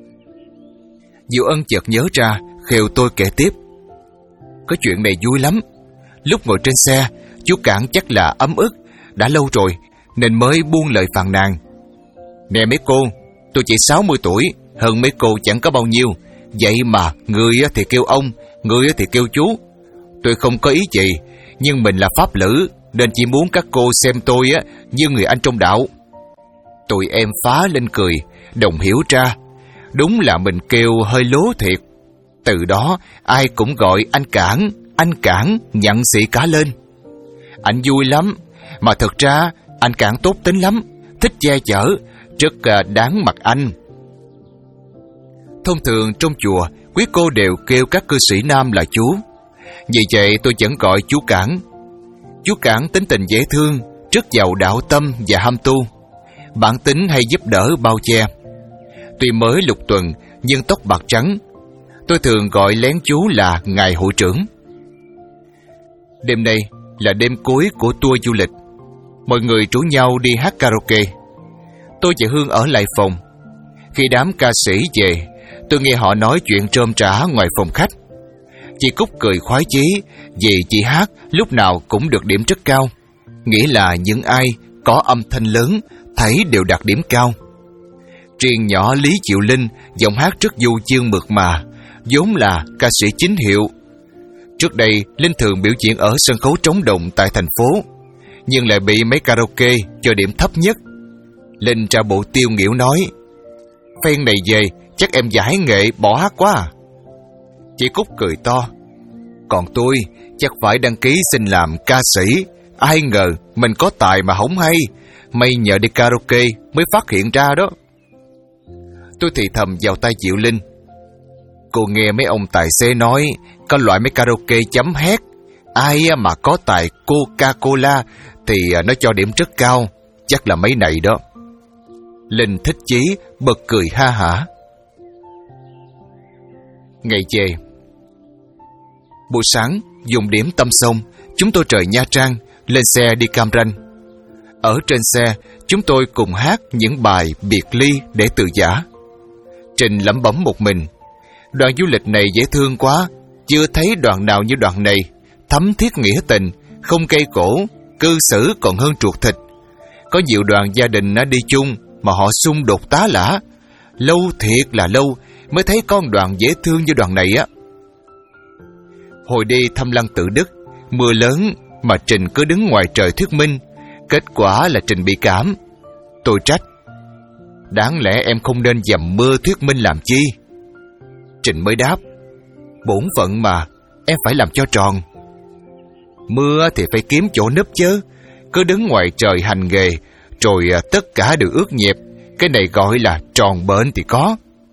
Diệu Ân chợt nhớ ra, khều tôi kể tiếp. Có chuyện này vui lắm. Lúc ngồi trên xe, chú Cảng chắc là ấm ức, đã lâu rồi nên mới buông lời phàn nàn. Nè mấy cô, tôi chỉ sáu mươi tuổi, hơn mấy cô chẳng có bao nhiêu. Vậy mà người thì kêu ông, người thì kêu chú. Tôi không có ý gì, nhưng mình là pháp lữ, nên chỉ muốn các cô xem tôi á như người anh trong đạo. Tụi em phá lên cười, đồng hiểu ra. Đúng là mình kêu hơi lố thiệt. Từ đó ai cũng gọi anh Cảng, anh Cảng, nhận sĩ cả lên. Anh vui lắm, mà thật ra anh Cảng tốt tính lắm, thích che chở, rất đáng mặt anh. Thông thường trong chùa, quý cô đều kêu các cư sĩ nam là chú. Vì vậy tôi vẫn gọi chú Cảng. Chú Cảng tính tình dễ thương, rất giàu đạo tâm và ham tu. Bản tính hay giúp đỡ bao che. Tuy mới lục tuần, nhưng tóc bạc trắng. Tôi thường gọi lén chú là ngài hội trưởng. Đêm nay là đêm cuối của tour du lịch. Mọi người rủ nhau đi hát karaoke. Tôi và Hương ở lại phòng. Khi đám ca sĩ về, tôi nghe họ nói chuyện rôm rả ngoài phòng khách. Chị Cúc cười khoái chí vì chị hát lúc nào cũng được điểm rất cao. Nghĩa là những ai có âm thanh lớn thấy đều đạt điểm cao. Riêng nhỏ Lý Diệu Linh giọng hát rất du dương mượt mà, vốn là ca sĩ chính hiệu. Trước đây Linh thường biểu diễn ở sân khấu trống đồng tại thành phố, nhưng lại bị mấy karaoke cho điểm thấp nhất. Linh ra bộ tiêu nghỉu nói: Phen này về chắc em giải nghệ bỏ hát quá à. Chị Cúc cười to: Còn tôi chắc phải đăng ký xin làm ca sĩ. Ai ngờ mình có tài mà không hay. May nhờ đi karaoke mới phát hiện ra đó. Tôi thì thầm vào tai Diệu Linh: Cô nghe mấy ông tài xế nói có loại mấy karaoke chấm hét, ai mà có tài Coca-Cola thì nó cho điểm rất cao. Chắc là mấy này đó. Linh thích chí bật cười ha hả. Ngày về, buổi sáng dùng điểm tâm xong, chúng tôi rời Nha Trang, lên xe đi Cam Ranh. Ở trên xe, chúng tôi cùng hát những bài biệt ly để từ giã. Trình lẩm bẩm một mình: Đoàn du lịch này dễ thương quá, chưa thấy đoàn nào như đoàn này. Thấm thiết nghĩa tình, không gây cổ, cư xử còn hơn ruột thịt. Có nhiều đoàn gia đình nó đi chung mà họ xung đột tá lả. Lâu thiệt là lâu mới thấy con đoàn dễ thương như đoàn này á. Hồi đi thăm Lăng Tự Đức, mưa lớn mà Trình cứ đứng ngoài trời thuyết minh. Kết quả là Trình bị cảm. Tôi trách: Đáng lẽ em không nên dầm mưa thuyết minh làm chi? Trình mới đáp: Bổn phận mà, em phải làm cho tròn. Mưa thì phải kiếm chỗ nấp chứ. Cứ đứng ngoài trời hành nghề, rồi tất cả đều ướt nhẹp. Cái này gọi là tròn bện thì có.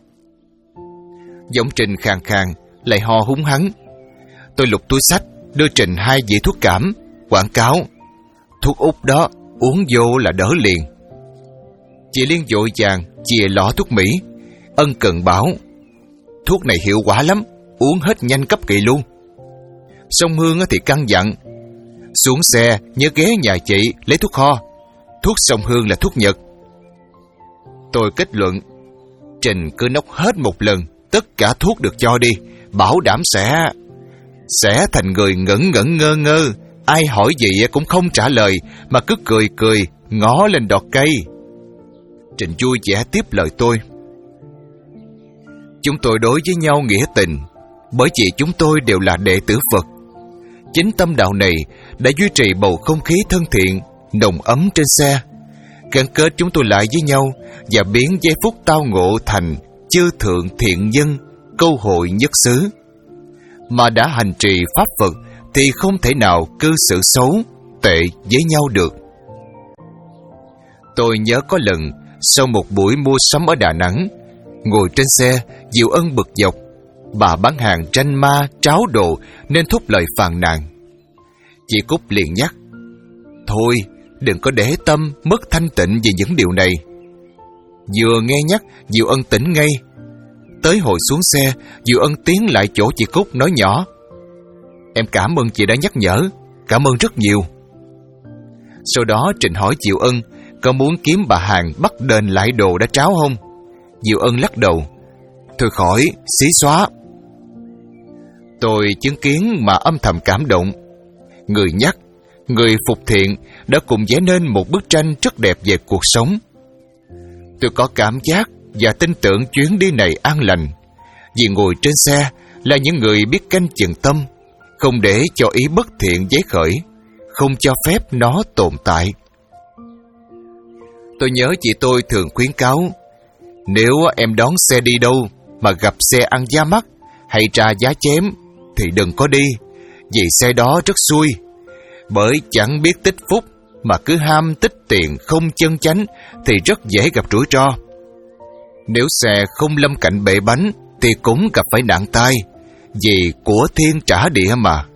Giọng Trình khàn khàn, lại ho húng hắng. Tôi lục túi xách, đưa Trình hai dĩa thuốc cảm. Quảng cáo: Thuốc Úc đó, uống vô là đỡ liền. Chị Liên vội vàng chìa lọ thuốc Mỹ, ân cần bảo: Thuốc này hiệu quả lắm, uống hết nhanh cấp kỳ luôn. Song Hương thì căn dặn: Xuống xe nhớ ghé nhà chị lấy thuốc ho. Thuốc Song Hương là thuốc Nhật. Tôi kết luận: Trình cứ nốc hết một lần, tất cả thuốc được cho đi, bảo đảm sẽ Sẽ thành người ngẩn ngẩn ngơ ngơ. Ai hỏi gì cũng không trả lời, mà cứ cười cười, ngó lên đọt cây. Trình vui vẻ tiếp lời tôi: Chúng tôi đối với nhau nghĩa tình, bởi vì chúng tôi đều là đệ tử Phật. Chính tâm đạo này đã duy trì bầu không khí thân thiện, nồng ấm trên xe, gắn kết chúng tôi lại với nhau và biến giây phút tao ngộ thành chư thượng thiện nhân, câu hội nhất xứ. Mà đã hành trì pháp Phật thì không thể nào cư xử xấu, tệ với nhau được. Tôi nhớ có lần Sau một buổi mua sắm ở Đà Nẵng, ngồi trên xe, Diệu Ân bực dọc. Bà bán hàng tranh ma, tráo đồ nên thốt lời phàn nàn. Chị Cúc liền nhắc: thôi, đừng có để tâm mất thanh tịnh về những điều này. Vừa nghe nhắc, Diệu Ân tỉnh ngay. Tới hồi xuống xe, Diệu Ân tiến lại chỗ chị Cúc nói nhỏ: em cảm ơn chị đã nhắc nhở, cảm ơn rất nhiều. Sau đó Trịnh hỏi Diệu Ân có muốn kiếm bà hàng bắt đền lại đồ đã tráo không. Diệu Ân lắc đầu: thôi khỏi, xí xóa. Tôi chứng kiến mà âm thầm cảm động. Người nhắc, người phục thiện đã cùng vẽ nên một bức tranh rất đẹp về cuộc sống. Tôi có cảm giác và tin tưởng chuyến đi này an lành, vì ngồi trên xe là những người biết canh chừng tâm, không để cho ý bất thiện dấy khởi, không cho phép nó tồn tại. Tôi nhớ chị tôi thường khuyến cáo: nếu em đón xe đi đâu mà gặp xe ăn giá mắc hay trả giá chém thì đừng có đi, vì xe đó rất xui. Bởi chẳng biết tích phúc mà cứ ham tích tiền không chân chánh thì rất dễ gặp rủi ro. Nếu xe không lâm cảnh bể bánh thì cũng gặp phải nạn tai, vì của thiên trả địa mà.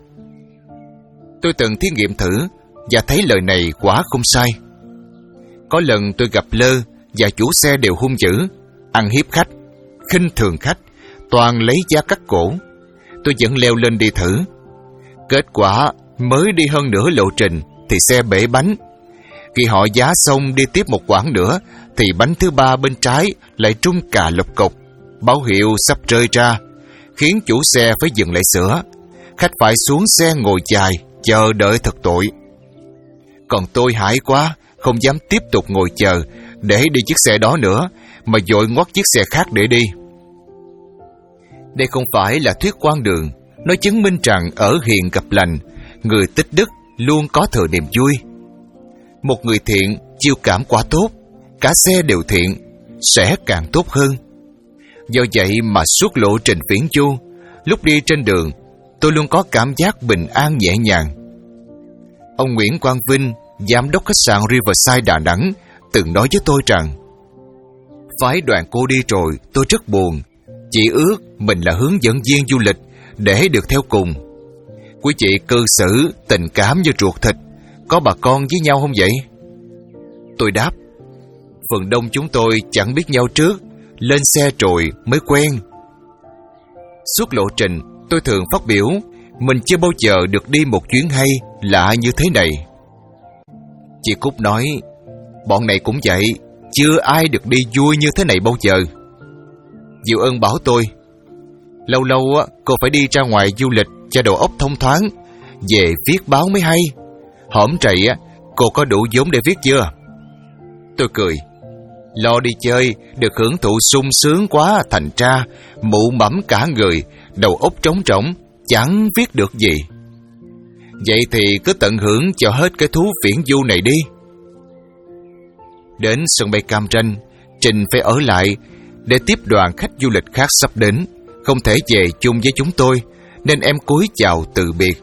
Tôi từng thí nghiệm thử và thấy lời này quả không sai. Có lần tôi gặp lơ và chủ xe đều hung dữ, ăn hiếp khách, khinh thường khách, toàn lấy giá cắt cổ. Tôi vẫn leo lên đi thử. Kết quả mới đi hơn nửa lộ trình thì xe bể bánh. Khi họ giá xong đi tiếp một quãng nữa thì bánh thứ ba bên trái lại trung cà lộc cộc, báo hiệu sắp rơi ra, khiến chủ xe phải dừng lại sửa. Khách phải xuống xe ngồi dài chờ đợi thật tội. Còn tôi hãi quá, không dám tiếp tục ngồi chờ để đi chiếc xe đó nữa, mà vội ngoắt chiếc xe khác để đi. Đây không phải là thuyết quan đường, nó chứng minh rằng ở hiền gặp lành, người tích đức luôn có thừa niềm vui. Một người thiện chiêu cảm quá tốt, cả xe đều thiện, sẽ càng tốt hơn. Do vậy mà suốt lộ trình viễn du, lúc đi trên đường, tôi luôn có cảm giác bình an nhẹ nhàng. Ông Nguyễn Quang Vinh, giám đốc khách sạn Riverside Đà Nẵng, từng nói với tôi rằng: phái đoàn cô đi rồi, tôi rất buồn. Chị ước mình là hướng dẫn viên du lịch để được theo cùng. Quý chị cư xử tình cảm như ruột thịt, có bà con với nhau không vậy? Tôi đáp: phần đông chúng tôi chẳng biết nhau trước, lên xe rồi mới quen. Suốt lộ trình, tôi thường phát biểu mình chưa bao giờ được đi một chuyến hay lạ như thế này. Chị Cúc nói: bọn này cũng vậy, chưa ai được đi vui như thế này bao giờ. Diệu Ân bảo tôi: lâu lâu cô phải đi ra ngoài du lịch cho đầu óc thông thoáng, về viết báo mới hay. Hổm trầy cô có đủ vốn để viết chưa? Tôi cười: lo đi chơi, được hưởng thụ sung sướng quá, thành ra mụ mẫm cả người, đầu óc trống rỗng, chẳng viết được gì. Vậy thì cứ tận hưởng cho hết cái thú viễn du này đi. Đến sân bay Cam Ranh, Trình phải ở lại để tiếp đoàn khách du lịch khác sắp đến, không thể về chung với chúng tôi, nên em cúi chào từ biệt.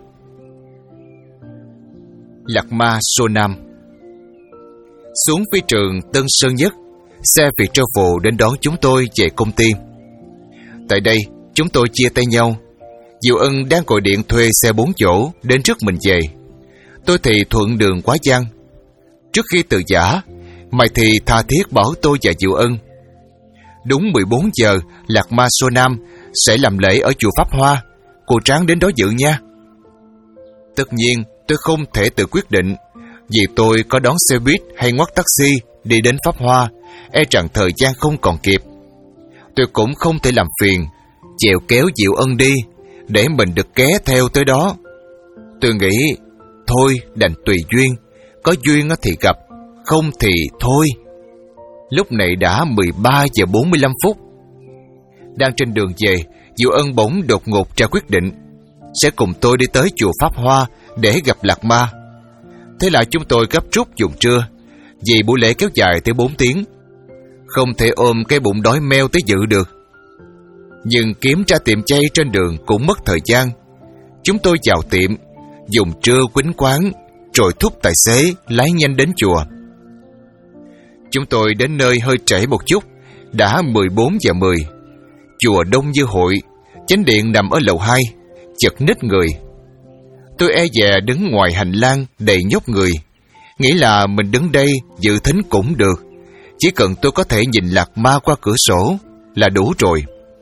Lạc Ma Sô Nam. Xuống phi trường Tân Sơn Nhất, xe Viettravel đến đón chúng tôi về công ty. Tại đây, chúng tôi chia tay nhau. Diệu Ân đang gọi điện thuê xe bốn chỗ đến trước mình về. Tôi thì thuận đường quá giang. Trước khi từ giã, mày thì tha thiết bảo tôi và Diệu Ân: đúng mười bốn giờ, Lạc Ma Sô Nam sẽ làm lễ ở chùa Pháp Hoa, cô Tráng đến đó dự nha. Tất nhiên tôi không thể tự quyết định, vì tôi có đón xe buýt hay ngoắt taxi đi đến Pháp Hoa, e rằng thời gian không còn kịp. Tôi cũng không thể làm phiền chèo kéo Diệu Ân đi để mình được ké theo tới đó. Tôi nghĩ thôi đành tùy duyên, có duyên thì gặp, không thì thôi. Lúc này đã mười ba giờ bốn mươi lăm phút. Đang trên đường về, Diệu Ân bỗng đột ngột ra quyết định sẽ cùng tôi đi tới chùa Pháp Hoa để gặp Lạc Ma. Thế là chúng tôi gấp rút dùng trưa, vì buổi lễ kéo dài tới bốn tiếng, không thể ôm cái bụng đói meo tới dự được. Nhưng kiếm ra tiệm chay trên đường cũng mất thời gian. Chúng tôi vào tiệm, dùng trưa quýnh quán, rồi thúc tài xế lái nhanh đến chùa. Chúng tôi đến nơi hơi trễ một chút, đã mười bốn giờ mười. Chùa đông như hội, chánh điện nằm ở lầu hai, chật ních người. Tôi e dè đứng ngoài hành lang đầy nhốt người, nghĩ là mình đứng đây dự thính cũng được, chỉ cần tôi có thể nhìn Lạc Ma qua cửa sổ là đủ rồi.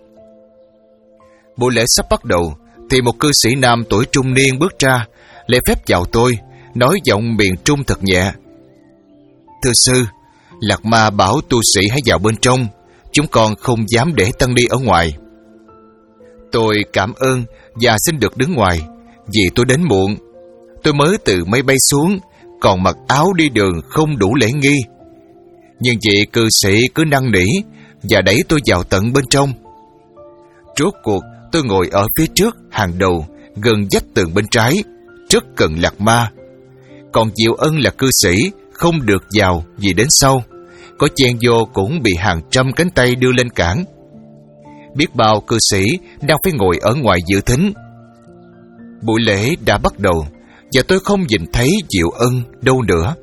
Buổi lễ sắp bắt đầu thì một cư sĩ nam tuổi trung niên bước ra, lễ phép chào tôi, nói giọng miền Trung thật nhẹ: "Thưa sư, Lạc Ma bảo tu sĩ hãy vào bên trong, chúng con không dám để tăng ni ở ngoài." Tôi cảm ơn và xin được đứng ngoài, vì tôi đến muộn. Tôi mới từ máy bay xuống, còn mặc áo đi đường không đủ lễ nghi. Nhưng vị cư sĩ cứ năn nỉ và đẩy tôi vào tận bên trong. Rốt cuộc tôi ngồi ở phía trước hàng đầu, gần vách tường bên trái, rất gần Lạc Ma. Còn Diệu Ân là cư sĩ, không được vào vì đến sau. Có chen vô cũng bị hàng trăm cánh tay đưa lên cản. Biết bao cư sĩ đang phải ngồi ở ngoài dự thính. Buổi lễ đã bắt đầu và tôi không nhìn thấy Diệu Ân đâu nữa.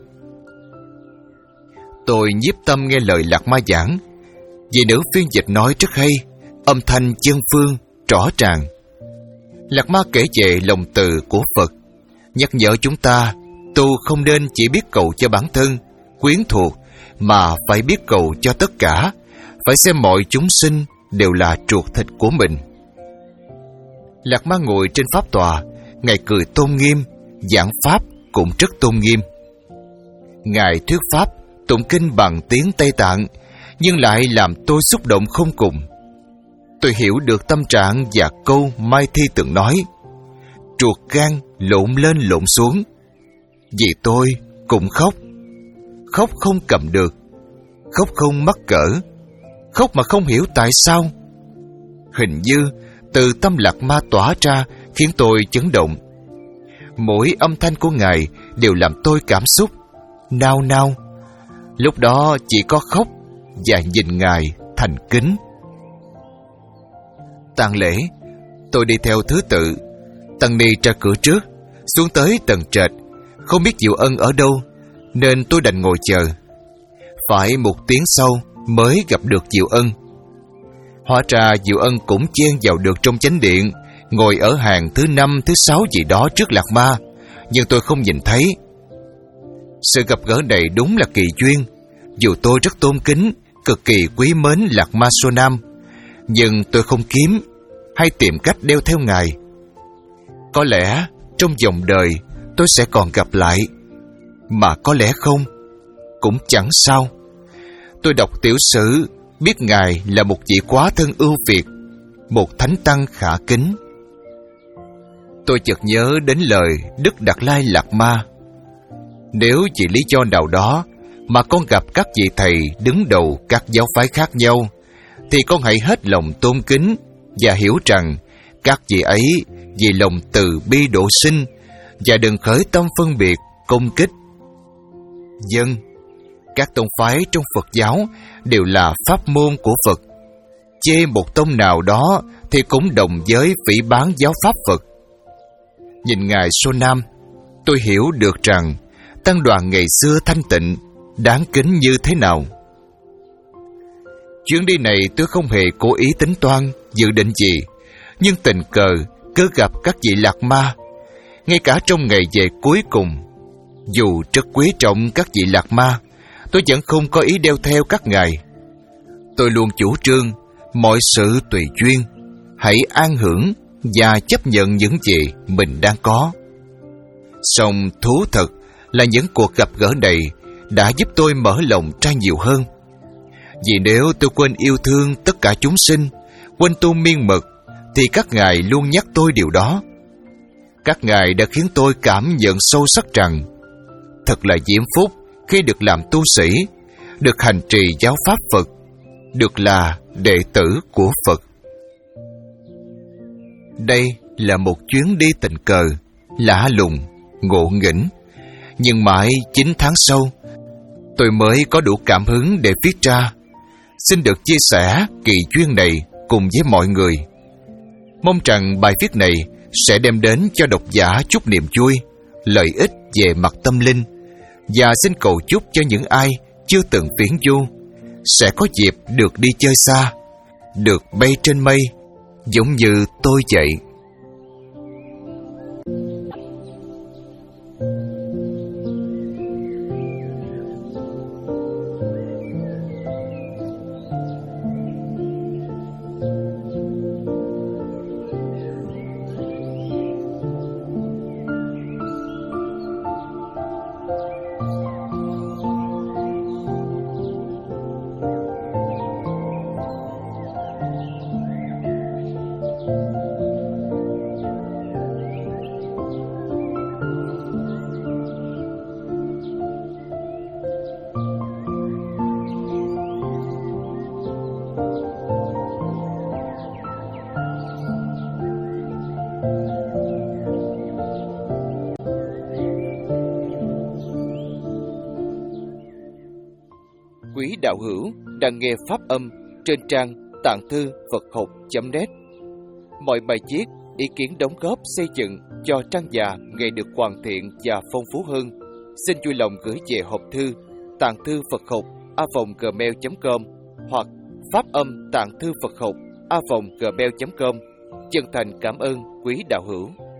Tôi nhiếp tâm nghe lời Lạc Ma giảng. Vị nữ phiên dịch nói rất hay, âm thanh chân phương, rõ ràng. Lạc Ma kể về lòng từ của Phật, nhắc nhở chúng ta tu không nên chỉ biết cầu cho bản thân, quyến thuộc, mà phải biết cầu cho tất cả, phải xem mọi chúng sinh đều là ruột thịt của mình. Lạc Ma ngồi trên pháp tòa, Ngài cười tôn nghiêm, giảng pháp cũng rất tôn nghiêm. Ngài thuyết pháp tụng kinh bằng tiếng Tây Tạng, nhưng lại làm tôi xúc động không cùng. Tôi hiểu được tâm trạng và câu Mai Thi từng nói: ruột gan lộn lên lộn xuống. Vì tôi cũng khóc, khóc không cầm được, khóc không mắc cỡ, khóc mà không hiểu tại sao. Hình như từ tâm Lạc Ma tỏa ra khiến tôi chấn động. Mỗi âm thanh của Ngài đều làm tôi cảm xúc nao nao. Lúc đó chỉ có khóc và nhìn Ngài thành kính. Tang lễ, tôi đi theo thứ tự. Tăng ni ra cửa trước, xuống tới tầng trệt. Không biết Diệu Ân ở đâu, nên tôi đành ngồi chờ. Phải một tiếng sau mới gặp được Diệu Ân. Hóa ra Diệu Ân cũng chen vào được trong chánh điện, ngồi ở hàng thứ năm, thứ sáu gì đó trước Lạc Ma, nhưng tôi không nhìn thấy. Sự gặp gỡ này đúng là kỳ duyên. Dù tôi rất tôn kính, cực kỳ quý mến Lạc Ma Sô Nam, nhưng tôi không kiếm hay tìm cách đeo theo Ngài. Có lẽ trong dòng đời tôi sẽ còn gặp lại, mà có lẽ không, cũng chẳng sao. Tôi đọc tiểu sử, biết Ngài là một vị quá thân ưu việt, một thánh tăng khả kính. Tôi chợt nhớ đến lời Đức Đạt Lai Lạt Ma: nếu vì lý do nào đó mà con gặp các vị thầy đứng đầu các giáo phái khác nhau, thì con hãy hết lòng tôn kính và hiểu rằng các vị ấy vì lòng từ bi độ sinh, và đừng khởi tâm phân biệt, công kích. Dân, các tông phái trong Phật giáo đều là pháp môn của Phật. Chê một tông nào đó thì cũng đồng với phỉ báng giáo pháp Phật. Nhìn Ngài Sô Nam, tôi hiểu được rằng tăng đoàn ngày xưa thanh tịnh, đáng kính như thế nào. Chuyến đi này tôi không hề cố ý tính toán, dự định gì, nhưng tình cờ cớ gặp các vị Lạc Ma. Ngay cả trong ngày về cuối cùng, dù rất quý trọng các vị Lạc Ma, tôi vẫn không có ý đeo theo các ngài. Tôi luôn chủ trương mọi sự tùy duyên, hãy an hưởng và chấp nhận những gì mình đang có. Song thú thật là những cuộc gặp gỡ này đã giúp tôi mở lòng ra nhiều hơn. Vì nếu tôi quên yêu thương tất cả chúng sinh, quên tu miên mật, thì các ngài luôn nhắc tôi điều đó. Các ngài đã khiến tôi cảm nhận sâu sắc rằng thật là diễm phúc khi được làm tu sĩ, được hành trì giáo pháp Phật, được là đệ tử của Phật. Đây là một chuyến đi tình cờ, lạ lùng, ngộ nghĩnh. Nhưng mãi chín tháng sau, tôi mới có đủ cảm hứng để viết ra. Xin được chia sẻ kỳ duyên này cùng với mọi người. Mong rằng bài viết này sẽ đem đến cho độc giả chút niềm vui, lợi ích về mặt tâm linh, và xin cầu chúc cho những ai chưa từng viễn du sẽ có dịp được đi chơi xa, được bay trên mây, giống như tôi vậy. Quý đạo hữu đang nghe pháp âm trên trang tạng thư Phật học chấm net. Mọi bài viết, ý kiến đóng góp xây dựng cho trang già ngày được hoàn thiện và phong phú hơn, xin vui lòng gửi về hộp thư tạng thư Phật học a vòng gmail chấm com hoặc pháp âm tạng thư Phật học a vòng gmail chấm com. Chân thành cảm ơn quý đạo hữu.